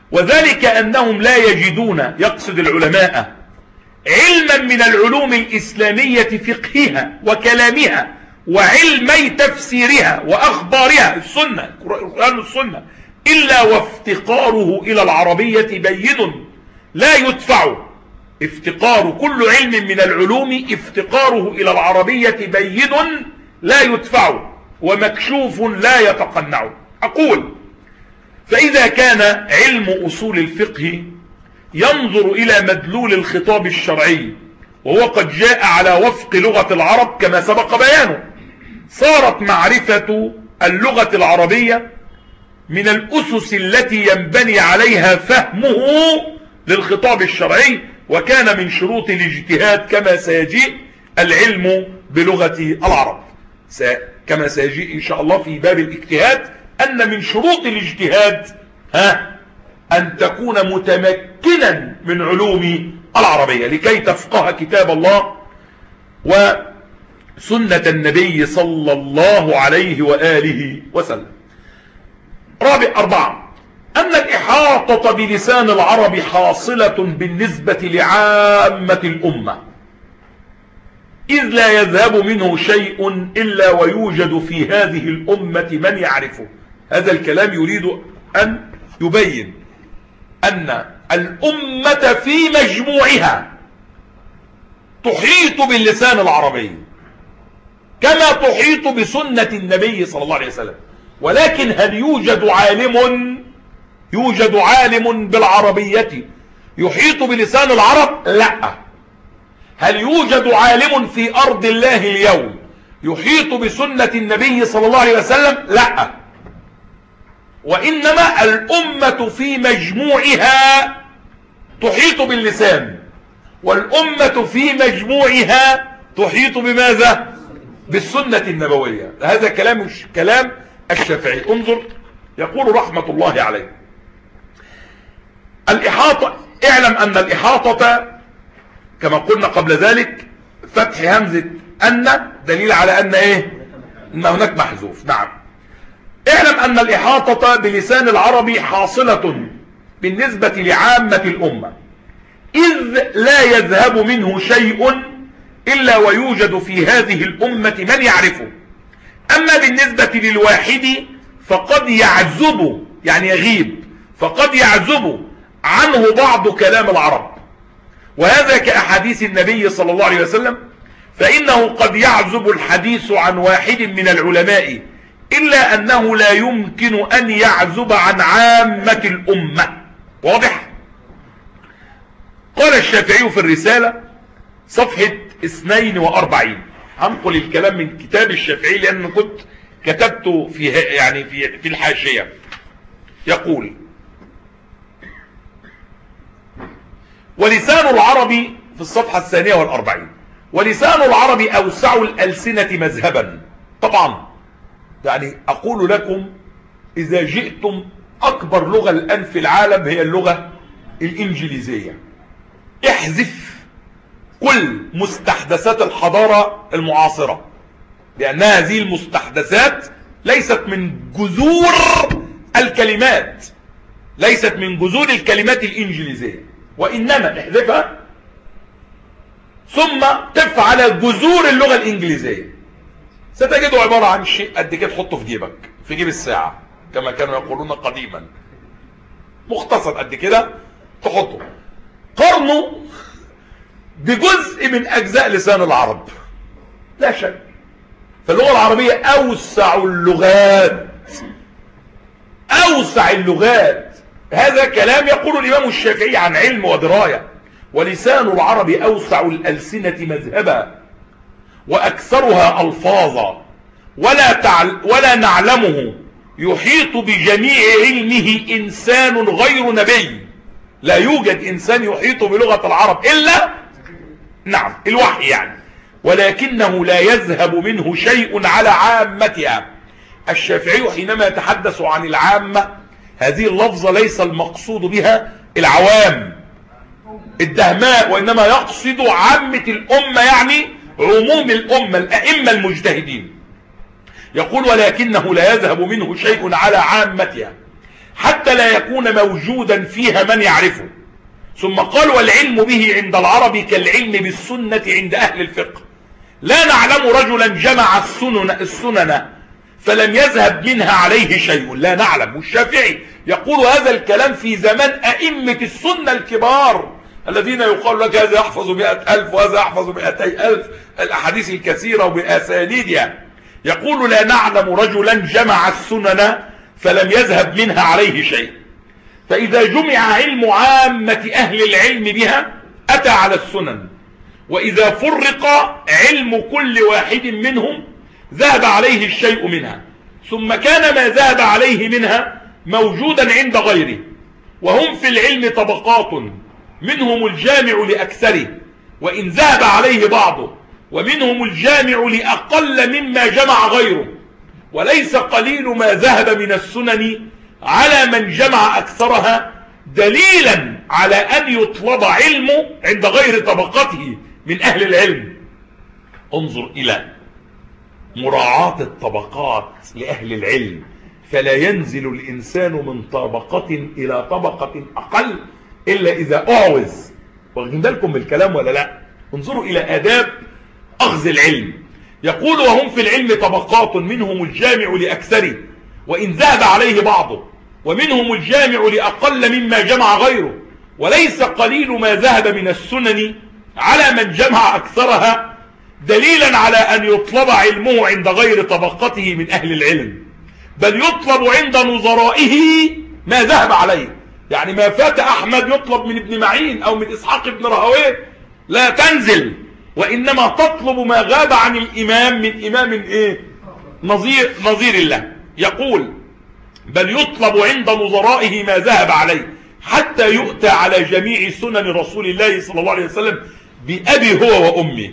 وذلك أنهم لا يجدون، يقصد العلماء، علما من العلوم الإسلامية فقهها وكلامها وعلمي تفسيرها وأخبارها السنة القرآن والسنة، إلا وافتقاره إلى العربية بين لا يدفع. افتقار كل علم من العلوم افتقاره إلى العربية بين لا يدفع ومكشوف لا يتقنع. أقول: فإذا كان علم أصول الفقه ينظر إلى مدلول الخطاب الشرعي وهو قد جاء على وفق لغة العرب كما سبق بيانه، صارت معرفة اللغة العربية من الأسس التي ينبني عليها فهمه للخطاب الشرعي، وكان من شروط الاجتهاد كما سيجيء العلم بلغة العرب، كما سيجيء إن شاء الله في باب الاجتهاد أن من شروط الاجتهاد ها أن تكون متمكنا من علوم العربية لكي تفقه كتاب الله وسنة النبي صلى الله عليه وآله وسلم. رابع أربعة أن الإحاطة بلسان العرب حاصلة بالنسبة لعامة الأمة، إذ لا يذهب منه شيء إلا ويوجد في هذه الأمة من يعرفه. هذا الكلام يريد أن يبين أن الأمة في مجموعها تحيط باللسان العربي كما تحيط بسنة النبي صلى الله عليه وسلم، ولكن هل يوجد عالم يوجد عالم بالعربية يحيط بلسان العرب؟ لا. هل يوجد عالم في أرض الله اليوم يحيط بسنة النبي صلى الله عليه وسلم؟ لا. وإنما الأمة في مجموعها تحيط باللسان، والأمة في مجموعها تحيط بماذا؟ بالسنة النبوية. هذا كلام كلام الشافعي. انظر، يقول رحمة الله عليه: الإحاطة، اعلم أن الإحاطة كما قلنا قبل ذلك فتح همزة أن دليل على أن إيه؟ أن هناك محذوف. نعم. اعلم أن الإحاطة بلسان العربي حاصلة بالنسبة لعامة الأمة، إذ لا يذهب منه شيء إلا ويوجد في هذه الأمة من يعرفه. أما بالنسبة للواحد فقد يعزب، يعني يغيب، فقد يعزب عنه بعض كلام العرب، وهذا كأحاديث النبي صلى الله عليه وسلم، فإنه قد يعزب الحديث عن واحد من العلماء إلا أنه لا يمكن أن يعزب عن عامة الأمة. واضح؟ قال الشافعي في الرسالة صفحة اثنين وأربعين، هنقل الكلام من كتاب الشافعي لأن كنت كتبته في يعني في في الحاشية. يقول: ولسان العرب في الصفحة الثانية والأربعين: ولسان العرب أوسع الألسنة مذهبا. طبعا يعني أقول لكم إذا جئتم أكبر لغة الآن في العالم هي اللغة الإنجليزية. احذف كل مستحدثات الحضارة المعاصرة، لأن هذه المستحدثات ليست من جذور الكلمات، ليست من جذور الكلمات الإنجليزية، وإنما احذفها ثم قف على جذور اللغة الإنجليزية، ستجده عبارة عن شيء قد كده تحطه في جيبك، في جيب الساعة كما كانوا يقولون قديما، مختصر قد كده تحطه. قرنه بجزء من أجزاء لسان العرب لا شك. فاللغة العربية أوسع اللغات، أوسع اللغات. هذا كلام يقول الإمام الشافعي عن علم ودراية. ولسان العرب أوسع الألسنة مذهبا وأكثرها ألفاظا، ولا, تعل ولا نعلمه يحيط بجميع علمه إنسان غير نبي. لا يوجد إنسان يحيط بلغة العرب إلا نعم الوحي يعني، ولكنه لا يذهب منه شيء على عامتها. الشافعي حينما يتحدث عن العامة هذه اللفظة ليس المقصود بها العوام الدهماء، وإنما يقصد عامة الأمة، يعني عموم الأمة، الأئمة المجتهدين. يقول: ولكنه لا يذهب منه شيء على عامتها. حتى لا يكون موجودا فيها من يعرفه. ثم قال والعلم به عند العرب كالعلم بالسنة عند أهل الفقه، لا نعلم رجلا جمع السنن, السنن فلم يذهب منها عليه شيء، لا نعلم. والشافعي يقول هذا الكلام في زمان أئمة السنة الكبار الذين يقال لك هذا يحفظ مئة ألف وهذا يحفظ مئتي ألف، الأحاديث الكثيرة وبأسانيدها. يقول لا نعلم رجلا جمع السنن فلم يذهب منها عليه شيء. فإذا جمع علم عامة أهل العلم بها أتى على السنن، وإذا فرق علم كل واحد منهم ذهب عليه الشيء منها، ثم كان ما ذهب عليه منها موجودا عند غيره. وهم في العلم طبقات، منهم الجامع لأكثره وإن ذهب عليه بعضه، ومنهم الجامع لأقل مما جمع غيره، وليس قليل ما ذهب من السنن على من جمع أكثرها، دليلا على أن يطلب علمه عند غير طبقته من أهل العلم. انظر إلى مراعاة الطبقات لأهل العلم، فلا ينزل الإنسان من طبقة إلى طبقة أقل إلا إذا أعوز. واخدين بالكم من الكلام ولا لا؟ انظروا إلى آداب أخذ العلم. يقول وهم في العلم طبقات، منهم الجامع لأكثره وإن ذهب عليه بعضه، ومنهم الجامع لأقل مما جمع غيره، وليس قليل ما ذهب من السنن على من جمع أكثرها، دليلا على أن يطلب علمه عند غير طبقته من أهل العلم، بل يطلب عند نظرائه ما ذهب عليه. يعني ما فات أحمد يطلب من ابن معين أو من إسحاق بن راهويه، لا تنزل، وإنما تطلب ما غاب عن الإمام من إمام إيه؟ نظير, نظير الله. يقول بل يطلب عند نظرائه ما ذهب عليه، حتى يؤتى على جميع سنن رسول الله صلى الله عليه وسلم بأبي هو وأمي،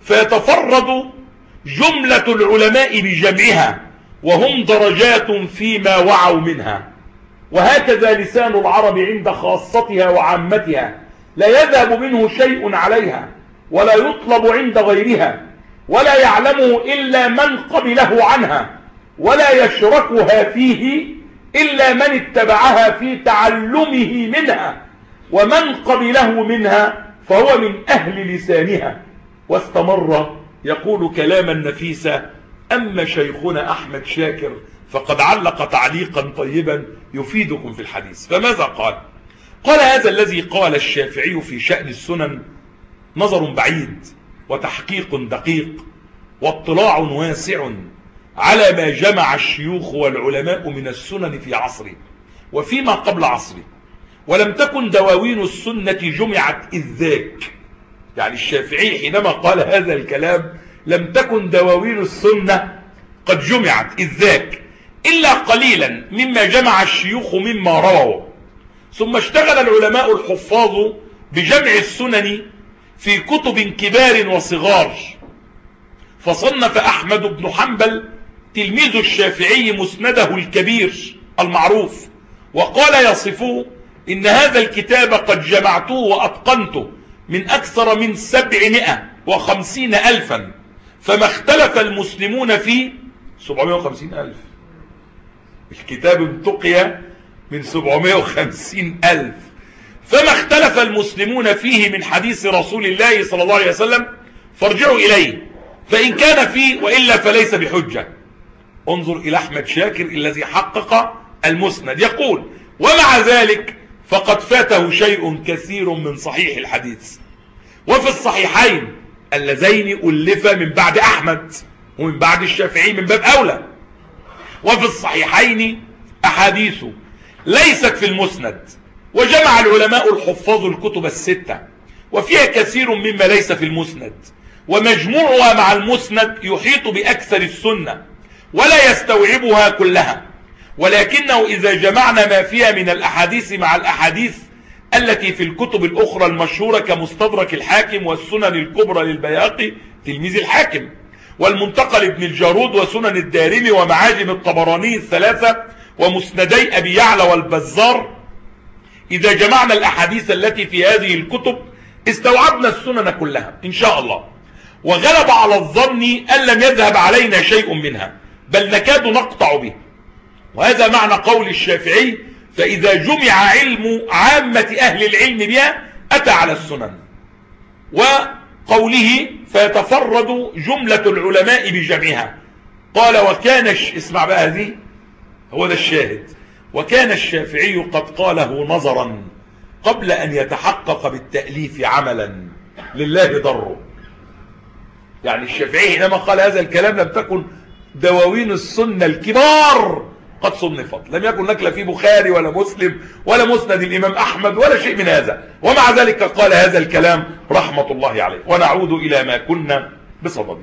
فيتفرد جملة العلماء بجمعها، وهم درجات فيما وعوا منها. وهكذا لسان العرب عند خاصتها وعامتها، لا يذهب منه شيء عليها ولا يطلب عند غيرها، ولا يعلمه إلا من قبله عنها، ولا يشركها فيه إلا من اتبعها في تعلمه منها، ومن قبله منها فهو من أهل لسانها. واستمر يقول كلاما نفيسا. أما شيخنا أحمد شاكر فقد علق تعليقا طيبا يفيدكم في الحديث. فماذا قال؟ قال هذا الذي قال الشافعي في شأن السنن نظر بعيد وتحقيق دقيق واطلاع واسع على ما جمع الشيوخ والعلماء من السنن في عصره وفيما قبل عصره، ولم تكن دواوين السنة جمعت إذ ذاك. يعني الشافعي حينما قال هذا الكلام لم تكن دواوين السنة قد جمعت إذ ذاك إلا قليلا مما جمع الشيوخ مما رووا. ثم اشتغل العلماء الحفاظ بجمع السنن في كتب كبار وصغار، فصنف أحمد بن حنبل تلميذ الشافعي مسنده الكبير المعروف، وقال يصفه إن هذا الكتاب قد جمعته وأتقنته من أكثر من سبعمائة وخمسين ألفا، فما اختلف المسلمون فيه سبعمائة وخمسين ألف. الكتاب انتقي من سبعمائة وخمسين ألف، فما اختلف المسلمون فيه من حديث رسول الله صلى الله عليه وسلم فارجعوا إليه، فإن كان فيه وإلا فليس بحجة. انظر إلى أحمد شاكر الذي حقق المسند، يقول ومع ذلك فقد فاته شيء كثير من صحيح الحديث. وفي الصحيحين اللذين ألفا من بعد أحمد ومن بعد الشافعي من باب أولى، وفي الصحيحين أحاديث ليست في المسند، وجمع العلماء الحفاظ الكتب الستة وفيها كثير مما ليس في المسند، ومجموعها مع المسند يحيط بأكثر السنة ولا يستوعبها كلها، ولكنه إذا جمعنا ما فيها من الأحاديث مع الأحاديث التي في الكتب الأخرى المشهورة كمستدرك الحاكم والسنن الكبرى للبيهقي تلميذ الحاكم، والمنتقى لابن الجارود وسنن الدارمي ومعاجم الطبراني الثلاثة ومسندي أبي يعلى والبزار، إذا جمعنا الأحاديث التي في هذه الكتب استوعبنا السنن كلها إن شاء الله. وغلب على الظن أن لم يذهب علينا شيء منها، بل نكاد نقطع به. وهذا معنى قول الشافعي فإذا جمع علم عامة أهل العلم بها أتى على السنن. وقوله فيتفرد جملة العلماء بجمعها، قال وكان اسمع بقى هذه هو ده الشاهد، وكان الشافعي قد قاله نظرا قبل أن يتحقق بالتأليف عملا لله ضره. يعني الشافعي حينما قال هذا الكلام لم تكن دواوين السنة الكبار قد صنفت، لم يكن لك لا في بخاري ولا مسلم ولا مسند الإمام أحمد ولا شيء من هذا، ومع ذلك قال هذا الكلام رحمة الله عليه. ونعود إلى ما كنا بصدده.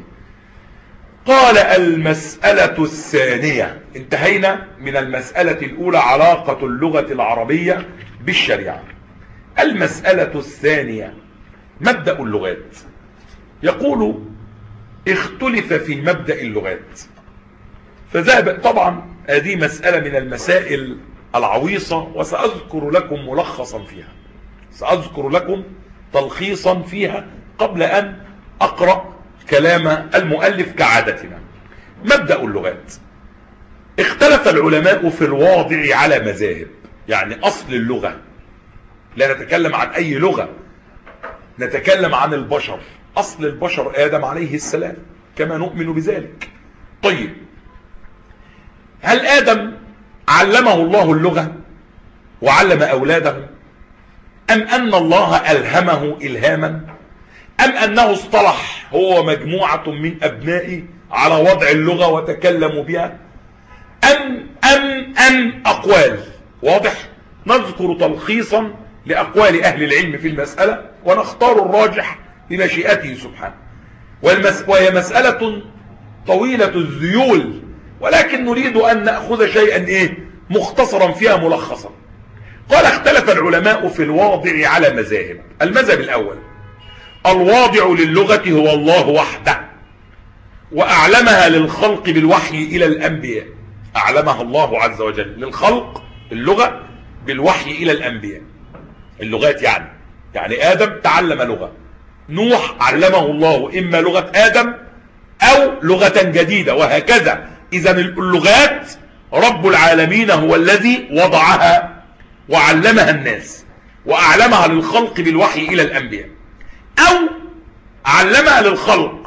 قال المسألة الثانية، انتهينا من المسألة الأولى علاقة اللغة العربية بالشريعة. المسألة الثانية مبدأ اللغات. يقول اختلف في مبدأ اللغات، فذهب طبعا هذه مسألة من المسائل العويصة، وسأذكر لكم ملخصا فيها، سأذكر لكم تلخيصا فيها قبل أن أقرأ كلام المؤلف كعادتنا. مبدأ اللغات. اختلف العلماء في الواضع على مذاهب، يعني أصل اللغة، لا نتكلم عن أي لغة، نتكلم عن البشر. أصل البشر آدم عليه السلام كما نؤمن بذلك. طيب، هل آدم علمه الله اللغة وعلم أولاده، أم أن الله ألهمه إلهاما، أم أنه اصطلح هو ومجموعة من أبنائه على وضع اللغة وتكلموا بها، أم أم أم أقوال. واضح؟ نذكر تلخيصا لأقوال أهل العلم في المسألة ونختار الراجح بمشيئته سبحانه. والمس... وهي مسألة طويلة الذيول، ولكن نريد أن نأخذ شيئا إيه مختصرا فيها ملخصا. قال اختلف العلماء في الواضع على مذاهب. المذهب الأول: الواضع للغة هو الله وحده، وأعلمها للخلق بالوحي إلى الأنبياء. أعلمها الله عز وجل للخلق اللغة بالوحي إلى الأنبياء. اللغات يعني يعني آدم تعلم لغة، نوح علمه الله إما لغة آدم أو لغة جديدة، وهكذا. إذن اللغات رب العالمين هو الذي وضعها وعلمها الناس، وأعلمها للخلق بالوحي إلى الأنبياء، أو علمها للخلق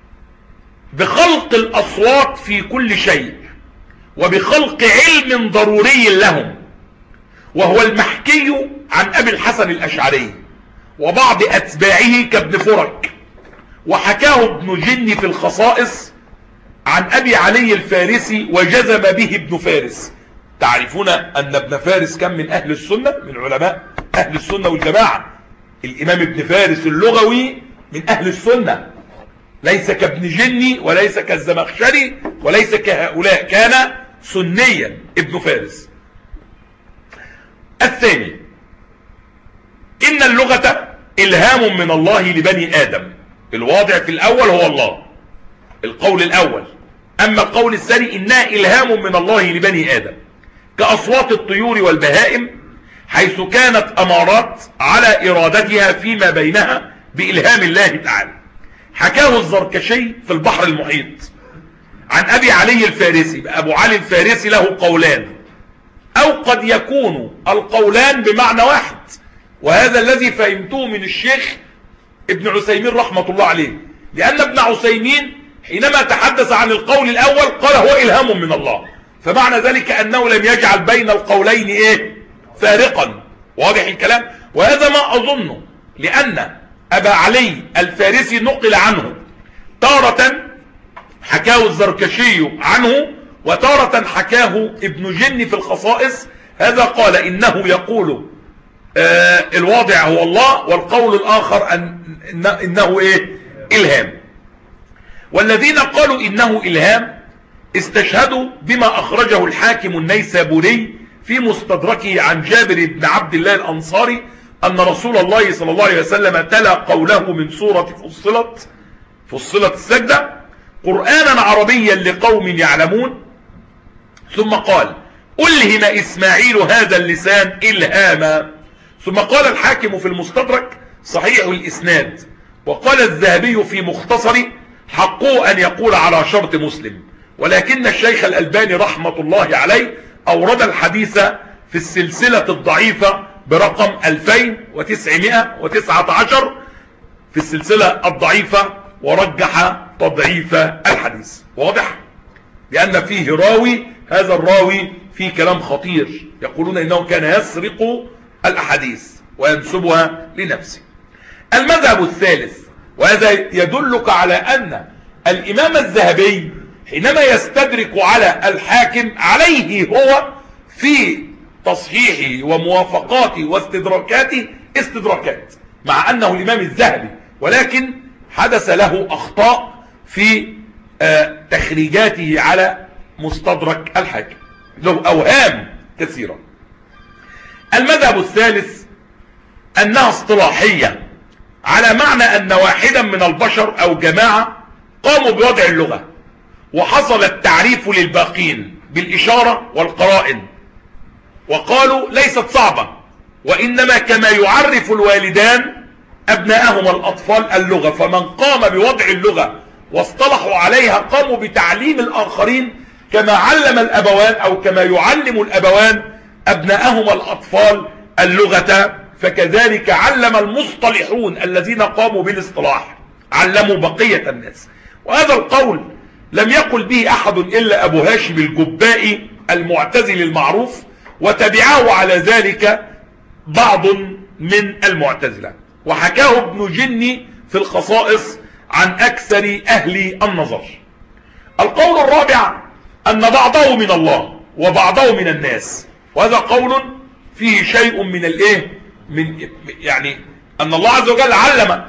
بخلق الأصوات في كل شيء، وبخلق علم ضروري لهم، وهو المحكي عن أبي الحسن الأشعري وبعض أتباعه كابن فرك، وحكاه ابن جني في الخصائص عن أبي علي الفارسي وجزم به ابن فارس. تعرفون أن ابن فارس كان من أهل السنة، من علماء أهل السنة والجماعة. الإمام ابن فارس اللغوي من أهل السنة، ليس كابن جني وليس كالزمخشري وليس كهؤلاء، كان سنيا ابن فارس. الثاني: إن اللغة إلهام من الله لبني آدم. الواضع في الأول هو الله، القول الأول. أما القول الثاني إنها إلهام من الله لبني آدم، كأصوات الطيور والبهائم، حيث كانت أمارات على إرادتها فيما بينها بإلهام الله تعالى. حكاه الزركشي في البحر المحيط عن أبي علي الفارسي. أبو علي الفارسي له قولان، أو قد يكون القولان بمعنى واحد، وهذا الذي فهمته من الشيخ ابن عثيمين رحمة الله عليه، لأن ابن عثيمين حينما تحدث عن القول الأول قال هو إلهام من الله، فمعنى ذلك أنه لم يجعل بين القولين إيه فارقا. واضح الكلام؟ وهذا ما أظنه، لأن أبا علي الفارسي نقل عنه تارة حكاه الزركشي عنه، وتارة حكاه ابن جني في الخصائص. هذا قال إنه يقول آه الواضع هو الله، والقول الآخر أن إنه إيه إلهام. والذين قالوا إنه إلهام استشهدوا بما أخرجه الحاكم النيسابوري في مستدركه عن جابر بن عبد الله الأنصاري أن رسول الله صلى الله عليه وسلم تلا قوله من سورة فصلت فصلت السجدة قرآنا عربيا لقوم يعلمون، ثم قال: ألهم إسماعيل هذا اللسان إلهاما. ثم قال الحاكم في المستدرك صحيح الإسناد، وقال الذهبي في مختصر: حقه أن يقول على شرط مسلم، ولكن الشيخ الألباني رحمة الله عليه أورد الحديث في السلسلة الضعيفة برقم ألفين وتسعمائة وتسعة عشر في السلسلة الضعيفة، ورجح تضعيف الحديث. واضح؟ لأن فيه راوي، هذا الراوي فيه كلام خطير، يقولون إنه كان يسرق الأحاديث وينسبها لنفسه. المذهب الثالث، وهذا يدلك على أن الإمام الذهبي حينما يستدرك على الحاكم عليه هو في تصحيحه وموافقاته واستدراكاته استدراكات، مع أنه الإمام الذهبي، ولكن حدث له أخطاء في تخريجاته على مستدرك الحاكم، له أوهام كثيرة. المذهب الثالث أنها اصطلاحية، على معنى أن واحدا من البشر أو جماعة قاموا بوضع اللغة، وحصل التعريف للباقين بالإشارة والقرائن، وقالوا ليست صعبة، وإنما كما يعرف الوالدان أبنائهم الأطفال اللغة، فمن قام بوضع اللغة واصطلحوا عليها قاموا بتعليم الآخرين كما علم الأبوان أو كما يعلم الأبوان أبنائهم الأطفال اللغة، فكذلك علم المصطلحون الذين قاموا بالاصطلاح علموا بقية الناس. وهذا القول لم يقل به أحد إلا أبو هاشم الجبائي المعتزلي المعروف، وتبعه على ذلك بعض من المعتزلة، وحكاه ابن جني في الخصائص عن أكثر أهل النظر. القول الرابع أن بعضه من الله وبعضه من الناس، وهذا قول فيه شيء من الايه من يعني أن الله عز وجل علم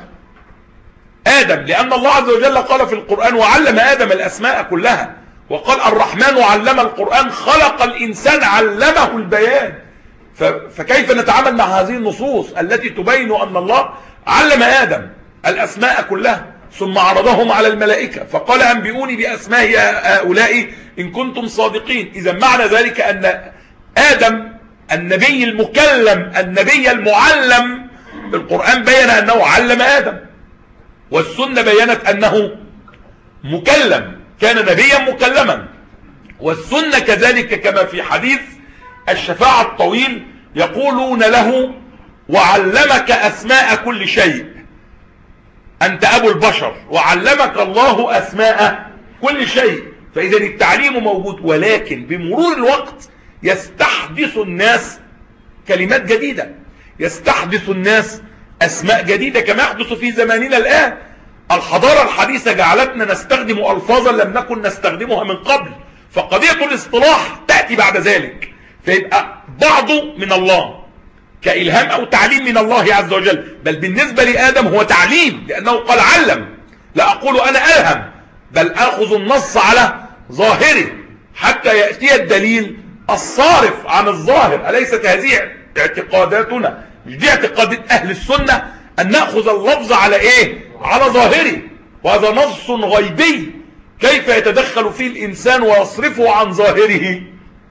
آدم، لأن الله عز وجل قال في القرآن وعلم آدم الأسماء كلها، وقال الرحمن علم القرآن خلق الإنسان علمه البيان. فكيف نتعامل مع هذه النصوص التي تبين أن الله علم آدم الأسماء كلها ثم عرضهم على الملائكة فقال أنبئوني بأسماء هؤلاء إن كنتم صادقين؟ إذا معنى ذلك أن آدم النبي المكلم النبي المعلم، القرآن بين أنه علم آدم، والسنة بينت أنه مكلم، كان نبيا مكلما. والسنة كذلك كما في حديث الشفاعة الطويل يقولون له وعلمك أسماء كل شيء، أنت أبو البشر وعلمك الله أسماء كل شيء. فإذا التعليم موجود، ولكن بمرور الوقت يستحدث الناس كلمات جديدة، يستحدث الناس أسماء جديدة كما يحدث في زماننا الآن. الحضارة الحديثة جعلتنا نستخدم ألفاظا لم نكن نستخدمها من قبل، فقضية الاصطلاح تأتي بعد ذلك، فيبقى بعضه من الله كإلهام أو تعليم من الله عز وجل، بل بالنسبة لآدم هو تعليم لأنه قال علم، لا أقول أنا ألهم، بل أخذ النص على ظاهره حتى يأتي الدليل الصارف عن الظاهر. أليست هذه اعتقاداتنا؟ مش دي اعتقادات أهل السنة أن نأخذ اللفظ على إيه؟ على ظاهره، وهذا نص غيبي كيف يتدخل فيه الإنسان ويصرفه عن ظاهره.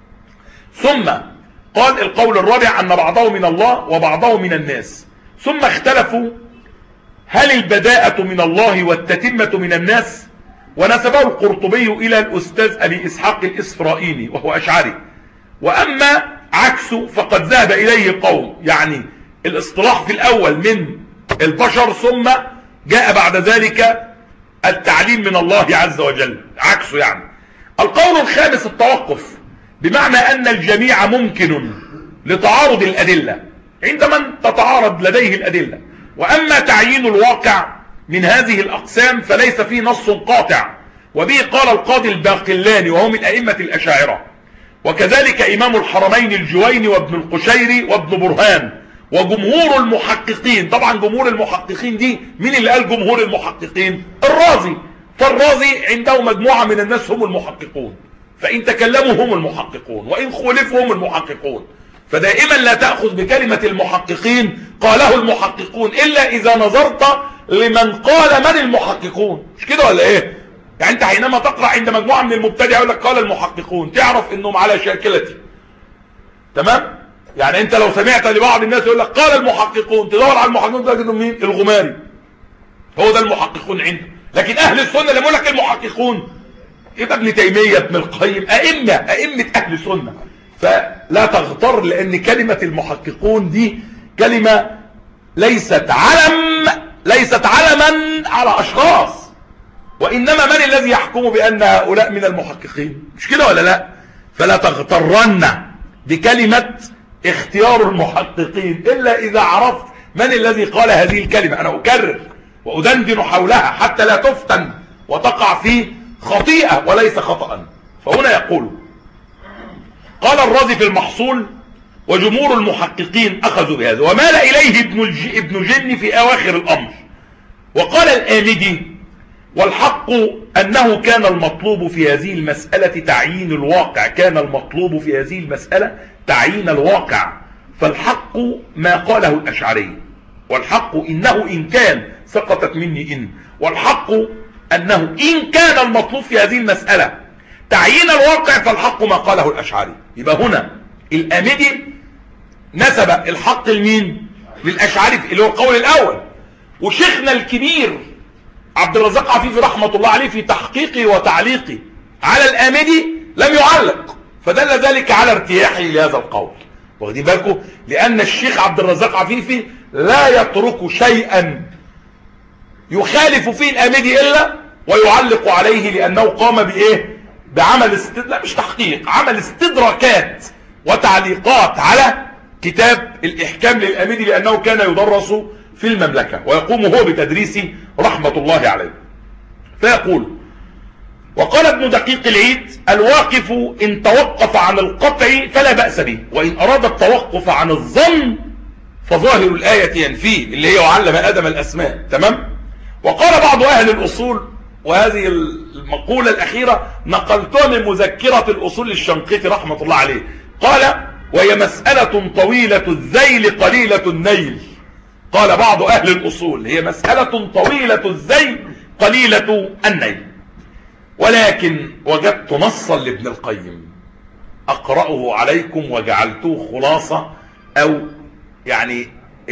ثم قال القول الرابع أن بعضه من الله وبعضه من الناس، ثم اختلفوا هل البداءة من الله والتتمة من الناس؟ ونسبه القرطبي إلى الأستاذ أبي إسحاق الإسفرائيني وهو أشعري، وأما عكسه فقد ذهب إليه قوم، يعني الاصطلاح في الأول من البشر ثم جاء بعد ذلك التعليم من الله عز وجل، عكسه يعني. القول الخامس التوقف، بمعنى أن الجميع ممكن لتعارض الأدلة عندما تتعارض لديه الأدلة، وأما تعيين الواقع من هذه الأقسام فليس فيه نص قاطع، وبه قال القاضي الباقلاني وهو من أئمة الأشاعرة، وكذلك إمام الحرمين الجويني وابن القشيري وابن برهان وجمهور المحققين. طبعا جمهور المحققين دي مين اللي قال جمهور المحققين؟ الرازي، فالرازي عنده مجموعة من الناس هم المحققون، فإن تكلموا هم المحققون وإن خولفوا هم المحققون، فدائما لا تأخذ بكلمة المحققين قاله المحققون إلا إذا نظرت لمن قال من المحققون، مش كده ولا إيه؟ يعني أنت حينما تقرأ عند مجموعة من المبتدع يقول لك قال المحققون تعرف إنهم على شاكلتي، تمام؟ يعني أنت لو سمعت لبعض الناس يقول لك قال المحققون تدور على المحققون تجد إنهم مين؟ الغماري، هو ده المحققون عنده. لكن أهل السنة اللي يقول لك المحققون يبقى ابن تيمية ابن القيم، أئمة أئمة أهل السنة. فلا تغتر، لأن كلمة المحققون دي كلمة ليست علم ليست علما على أشخاص، وإنما من الذي يحكم بأن هؤلاء من المحققين؟ مش كده ولا لا؟ فلا تغترن بكلمة اختيار المحققين إلا إذا عرفت من الذي قال هذه الكلمة. أنا أكرر وأدندن حولها حتى لا تفتن وتقع في خطيئة وليس خطأ. فهنا يقول: قال الرازي في المحصول: وجمهور المحققين أخذوا بهذا، ومال إليه ابن, الج... ابن جن في أواخر الأمر. وقال الآمدي: والحق أنه كان المطلوب في هذه المسألة تعيين الواقع كان المطلوب في هذه المسألة تعيين الواقع فالحق ما قاله الأشعري، والحق إنه إن كان سقطت مني إن والحق أنه إن كان المطلوب في هذه المسألة تعيين الواقع فالحق ما قاله الأشعري. يبقى هنا الآمدي نسب الحق لمين؟ للأشعري اللي هو القول الأول. وشيخنا الكبير عبد الرزاق عفيفي رحمة الله عليه في تحقيقه وتعليقه على الآمدي لم يعلق، فدل ذلك على ارتياحه لهذا القول. واخدين بالكم؟ لأن الشيخ عبد الرزاق عفيفي لا يترك شيئا يخالف فيه الآمدي إلا ويعلق عليه، لأنه قام بإيه؟ بعمل استد... لا مش تحقيق، عمل استدراكات وتعليقات على كتاب الإحكام للآمدي، لأنه كان يدرس في المملكة ويقوم هو بتدريسه رحمة الله عليه. فيقول: وقال ابن دقيق العيد: الواقف إن توقف عن القطع فلا بأس به، وإن أراد التوقف عن الظن فظاهر الآية ينفيه، اللي هي وعلم آدم الأسماء. تمام؟ وقال بعض أهل الأصول، وهذه المقولة الأخيرة نقلتها من مذكرة الأصول للشنقيطي رحمة الله عليه، قال: وهي مسألة طويلة الذيل قليلة النيل. قال بعض أهل الأصول: هي مسألة طويلة الذيل قليلة النيل. ولكن وجدت نصا لابن القيم أقرأه عليكم وجعلته خلاصة أو يعني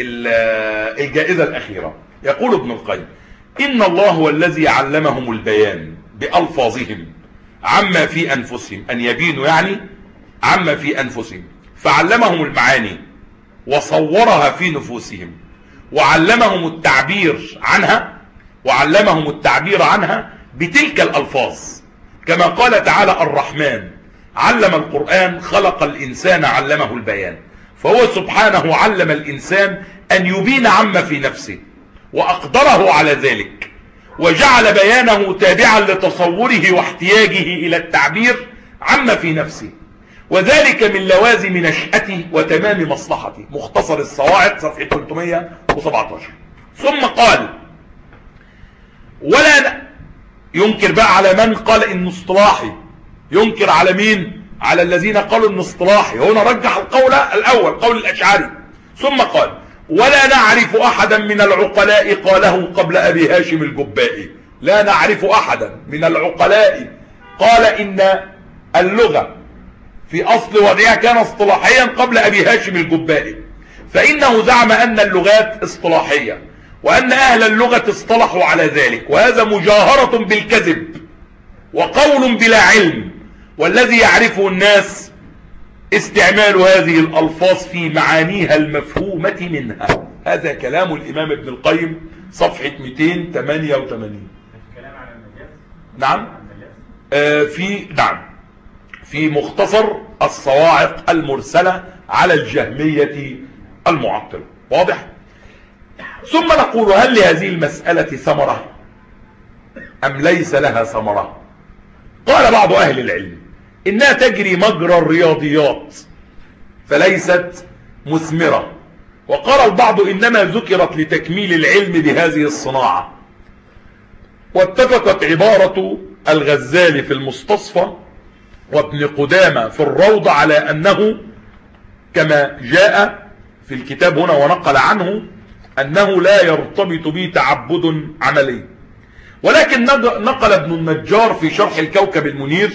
الجائزة الأخيرة. يقول ابن القيم: إن الله هو الذي علمهم البيان بألفاظهم عما في أنفسهم، أن يبينوا يعني عما في أنفسهم، فعلمهم المعاني وصورها في نفوسهم، وعلمهم التعبير عنها وعلمهم التعبير عنها بتلك الألفاظ، كما قال تعالى: الرحمن علم القرآن خلق الإنسان علمه البيان. فهو سبحانه علم الإنسان أن يبين عما في نفسه وأقدره على ذلك، وجعل بيانه تابعا لتصوره واحتياجه إلى التعبير عما في نفسه، وذلك من لوازم نشأته وتمام مصلحته. مختصر الصواعق صفحة ثلاثمائة وسبعة عشر. ثم قال: ولا ينكر بقى على من قال إنه اصطلاحي، ينكر على مين؟ على الذين قالوا إنه اصطلاحي. هنا رجح القول الأول، قول الأشعري. ثم قال: ولا نعرف أحدا من العقلاء قاله قبل أبي هاشم الجبائي. لا نعرف أحدا من العقلاء قال إن اللغة في أصل وضعها كان اصطلاحيا قبل أبي هاشم الجبائي، فإنه زعم أن اللغات اصطلاحية، وأن أهل اللغة اصطلحوا على ذلك، وهذا مجاهرة بالكذب وقول بلا علم، والذي يعرفه الناس استعمال هذه الألفاظ في معانيها المفهومة منها. هذا كلام الإمام ابن القيم صفحة مئتين وثمانية وثمانين. كلام على المجاز؟ نعم. آه في نعم في مختصر الصواعق المرسلة على الجهمية المعطلة. واضح؟ ثم نقول: هل لهذه المسألة ثمرة أم ليس لها ثمرة؟ قال بعض أهل العلم: إنها تجري مجرى الرياضيات فليست مثمرة. وقال البعض: إنما ذكرت لتكميل العلم بهذه الصناعة. واتفقت عبارة الغزالي في المستصفى وابن قدامة في الروضة على أنه كما جاء في الكتاب هنا ونقل عنه أنه لا يرتبط به تعبد عملي. ولكن نقل ابن النجار في شرح الكوكب المنير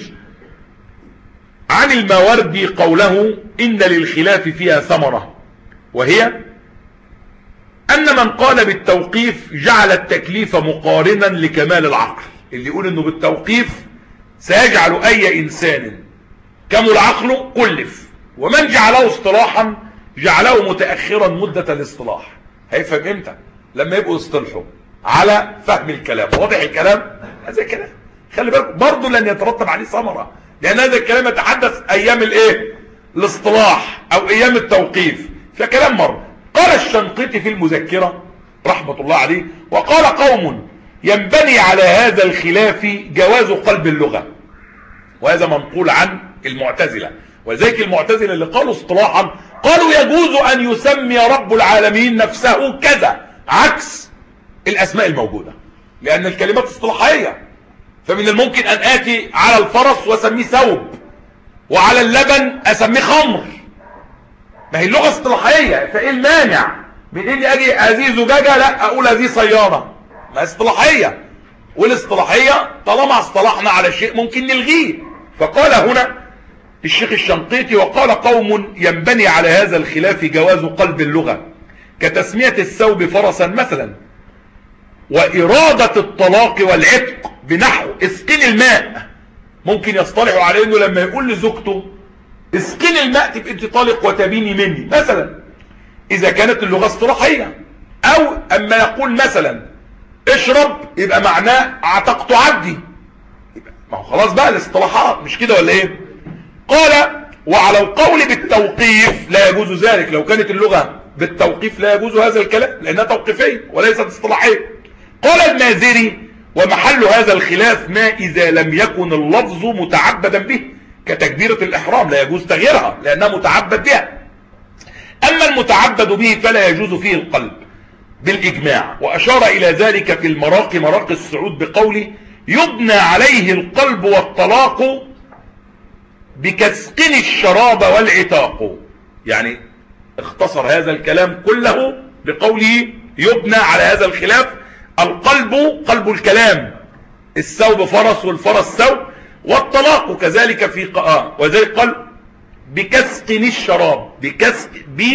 عن الماوردي قوله: إن للخلاف فيها ثمرة، وهي أن من قال بالتوقيف جعل التكليف مقارنا لكمال العقل. اللي يقول إنه بالتوقيف سيجعل أي إنسان كمل عقله كلف، ومن جعله اصطلاحا جعله متأخرا مدة الاصطلاح. هيفهم امتى؟ لما يبقوا يصطلحوا على فهم الكلام. واضح الكلام؟ هذا الكلام خلي بالك برضه لن يترتب عليه ثمرة، لأن هذا الكلام يتحدث أيام الايه؟ الاصطلاح أو أيام التوقيف، فكلام مر. قال الشنقيطي في المذكرة رحمة الله عليه: وقال قوم ينبني على هذا الخلاف جواز قلب اللغة، وهذا منقول عن المعتزلة. وذلك المعتزلة اللي قالوا اصطلاحا قالوا يجوز أن يسمي رب العالمين نفسه كذا عكس الأسماء الموجودة، لأن الكلمات اصطلاحية. فمن الممكن أن آتي على الفرس وأسميه ثوب، وعلى اللبن أسميه خمر. ما هي اللغة اصطلاحية، فإيه المانع من إني أجي هذه زجاجة لا أقول هذه سيارة؟ ما اصطلاحية، والاصطلاحية طالما اصطلحنا على شيء ممكن نلغيه. فقال هنا الشيخ الشنقيطي: وقال قوم ينبني على هذا الخلاف جواز قلب اللغة كتسمية الثوب فرسا مثلا، وإرادة الطلاق والعتق بنحو اسقني الماء. ممكن يصطلحوا على انه لما يقول لزوجته اسقني الماء تبقى انت طالق وتبيني مني مثلا، اذا كانت اللغة اصطلاحية. او اما يقول مثلا اشرب يبقى معناه اعتقت عبدي، ما هو خلاص بقى الاصطلاحات مش كده ولا ايه؟ قال: وعلى القول بالتوقيف لا يجوز ذلك. لو كانت اللغة بالتوقيف لا يجوز هذا الكلام لانها توقيفية وليست اصطلاحية. قال المازري: ومحل هذا الخلاف ما إذا لم يكن اللفظ متعبدا به، كتكبيرة الإحرام لا يجوز تغييرها لأنها متعبد بها. أما المتعبد به فلا يجوز فيه القلب بالإجماع. وأشار إلى ذلك في المراقي مراقي السعود بقوله: يبنى عليه القلب والطلاق بكسقن الشراب والعتاق. يعني اختصر هذا الكلام كله بقوله يبنى على هذا الخلاف القلب قلب الكلام، الثوب فرس والفرس ثوب، والطلاق كذلك في قاء. وذلك قال بكسقن الشراب، بكسق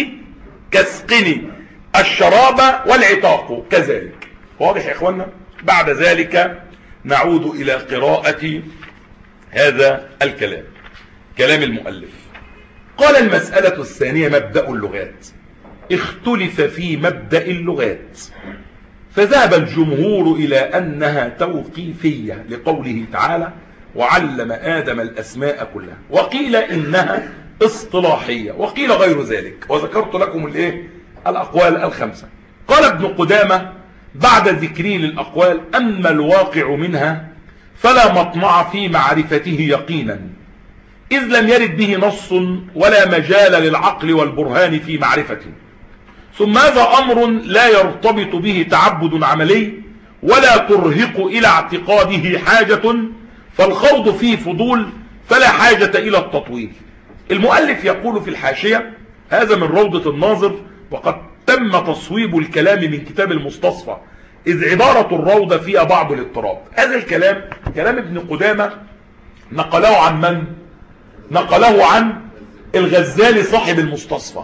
بكسقن الشراب والعتاق كذلك. واضح يا اخوانا؟ بعد ذلك نعود الى قراءة هذا الكلام، كلام المؤلف. قال: المسألة الثانية مبدأ اللغات. اختلف في مبدأ اللغات، فذهب الجمهور إلى أنها توقيفية لقوله تعالى: وعلم آدم الأسماء كلها، وقيل إنها اصطلاحية، وقيل غير ذلك. وذكرت لكم الايه الأقوال الخمسة. قال ابن قدامة بعد ذكره للأقوال: أما الواقع منها فلا مطمع في معرفته يقينا، إذ لم يرد به نص ولا مجال للعقل والبرهان في معرفته. ثم هذا أمر لا يرتبط به تعبد عملي ولا ترهق إلى اعتقاده حاجة، فالخوض فيه فضول فلا حاجة إلى التطويل. المؤلف يقول في الحاشية: هذا من روضة الناظر، وقد تم تصويب الكلام من كتاب المستصفى، إذ عبارة الروضة فيها بعض الاضطراب. هذا الكلام كلام ابن قدامة نقله عن من؟ نقله عن الغزالي صاحب المستصفى.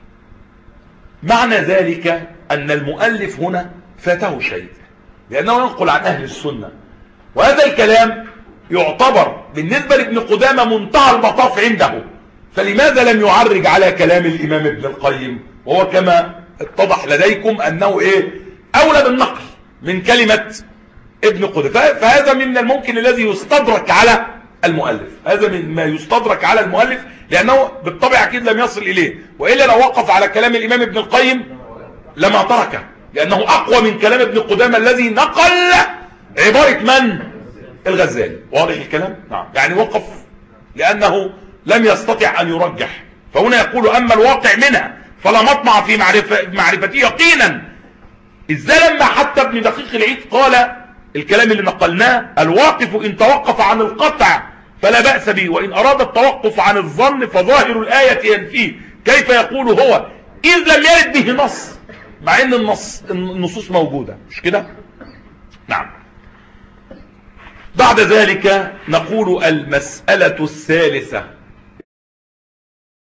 معنى ذلك أن المؤلف هنا فاته شيء، لأنه ينقل عن أهل السنة، وهذا الكلام يعتبر بالنسبة لابن قدامة منتهى المطاف عنده، فلماذا لم يعرج على كلام الإمام ابن القيم؟ وهو كما اتضح لديكم أنه إيه أولى بالنقل من كلمة ابن قدامة. فهذا من الممكن الذي يستدرك على المؤلف، هذا من ما يستدرك على المؤلف، لأنه بالطبع أكيد لم يصل إليه، وإلا لو وقف على كلام الإمام ابن القيم لما تركه، لأنه أقوى من كلام ابن قدامة الذي نقل عبارة من؟ الغزالي. واضح الكلام؟ نعم. يعني وقف لأنه لم يستطع أن يرجح. فهنا يقول: أما الواقع منها فلا مطمع في معرفة معرفته يقينا، إذا لما حتى ابن دقيق العيد قال الكلام اللي نقلناه: الواقف إن توقف عن القطع فلا بأس به، وإن أراد التوقف عن الظن فظاهر الآية ينفيه. كيف يقول هو إذ لم يرد به نص، مع أن النص النصوص موجودة؟ مش كده؟ نعم. بعد ذلك نقول المسألة الثالثة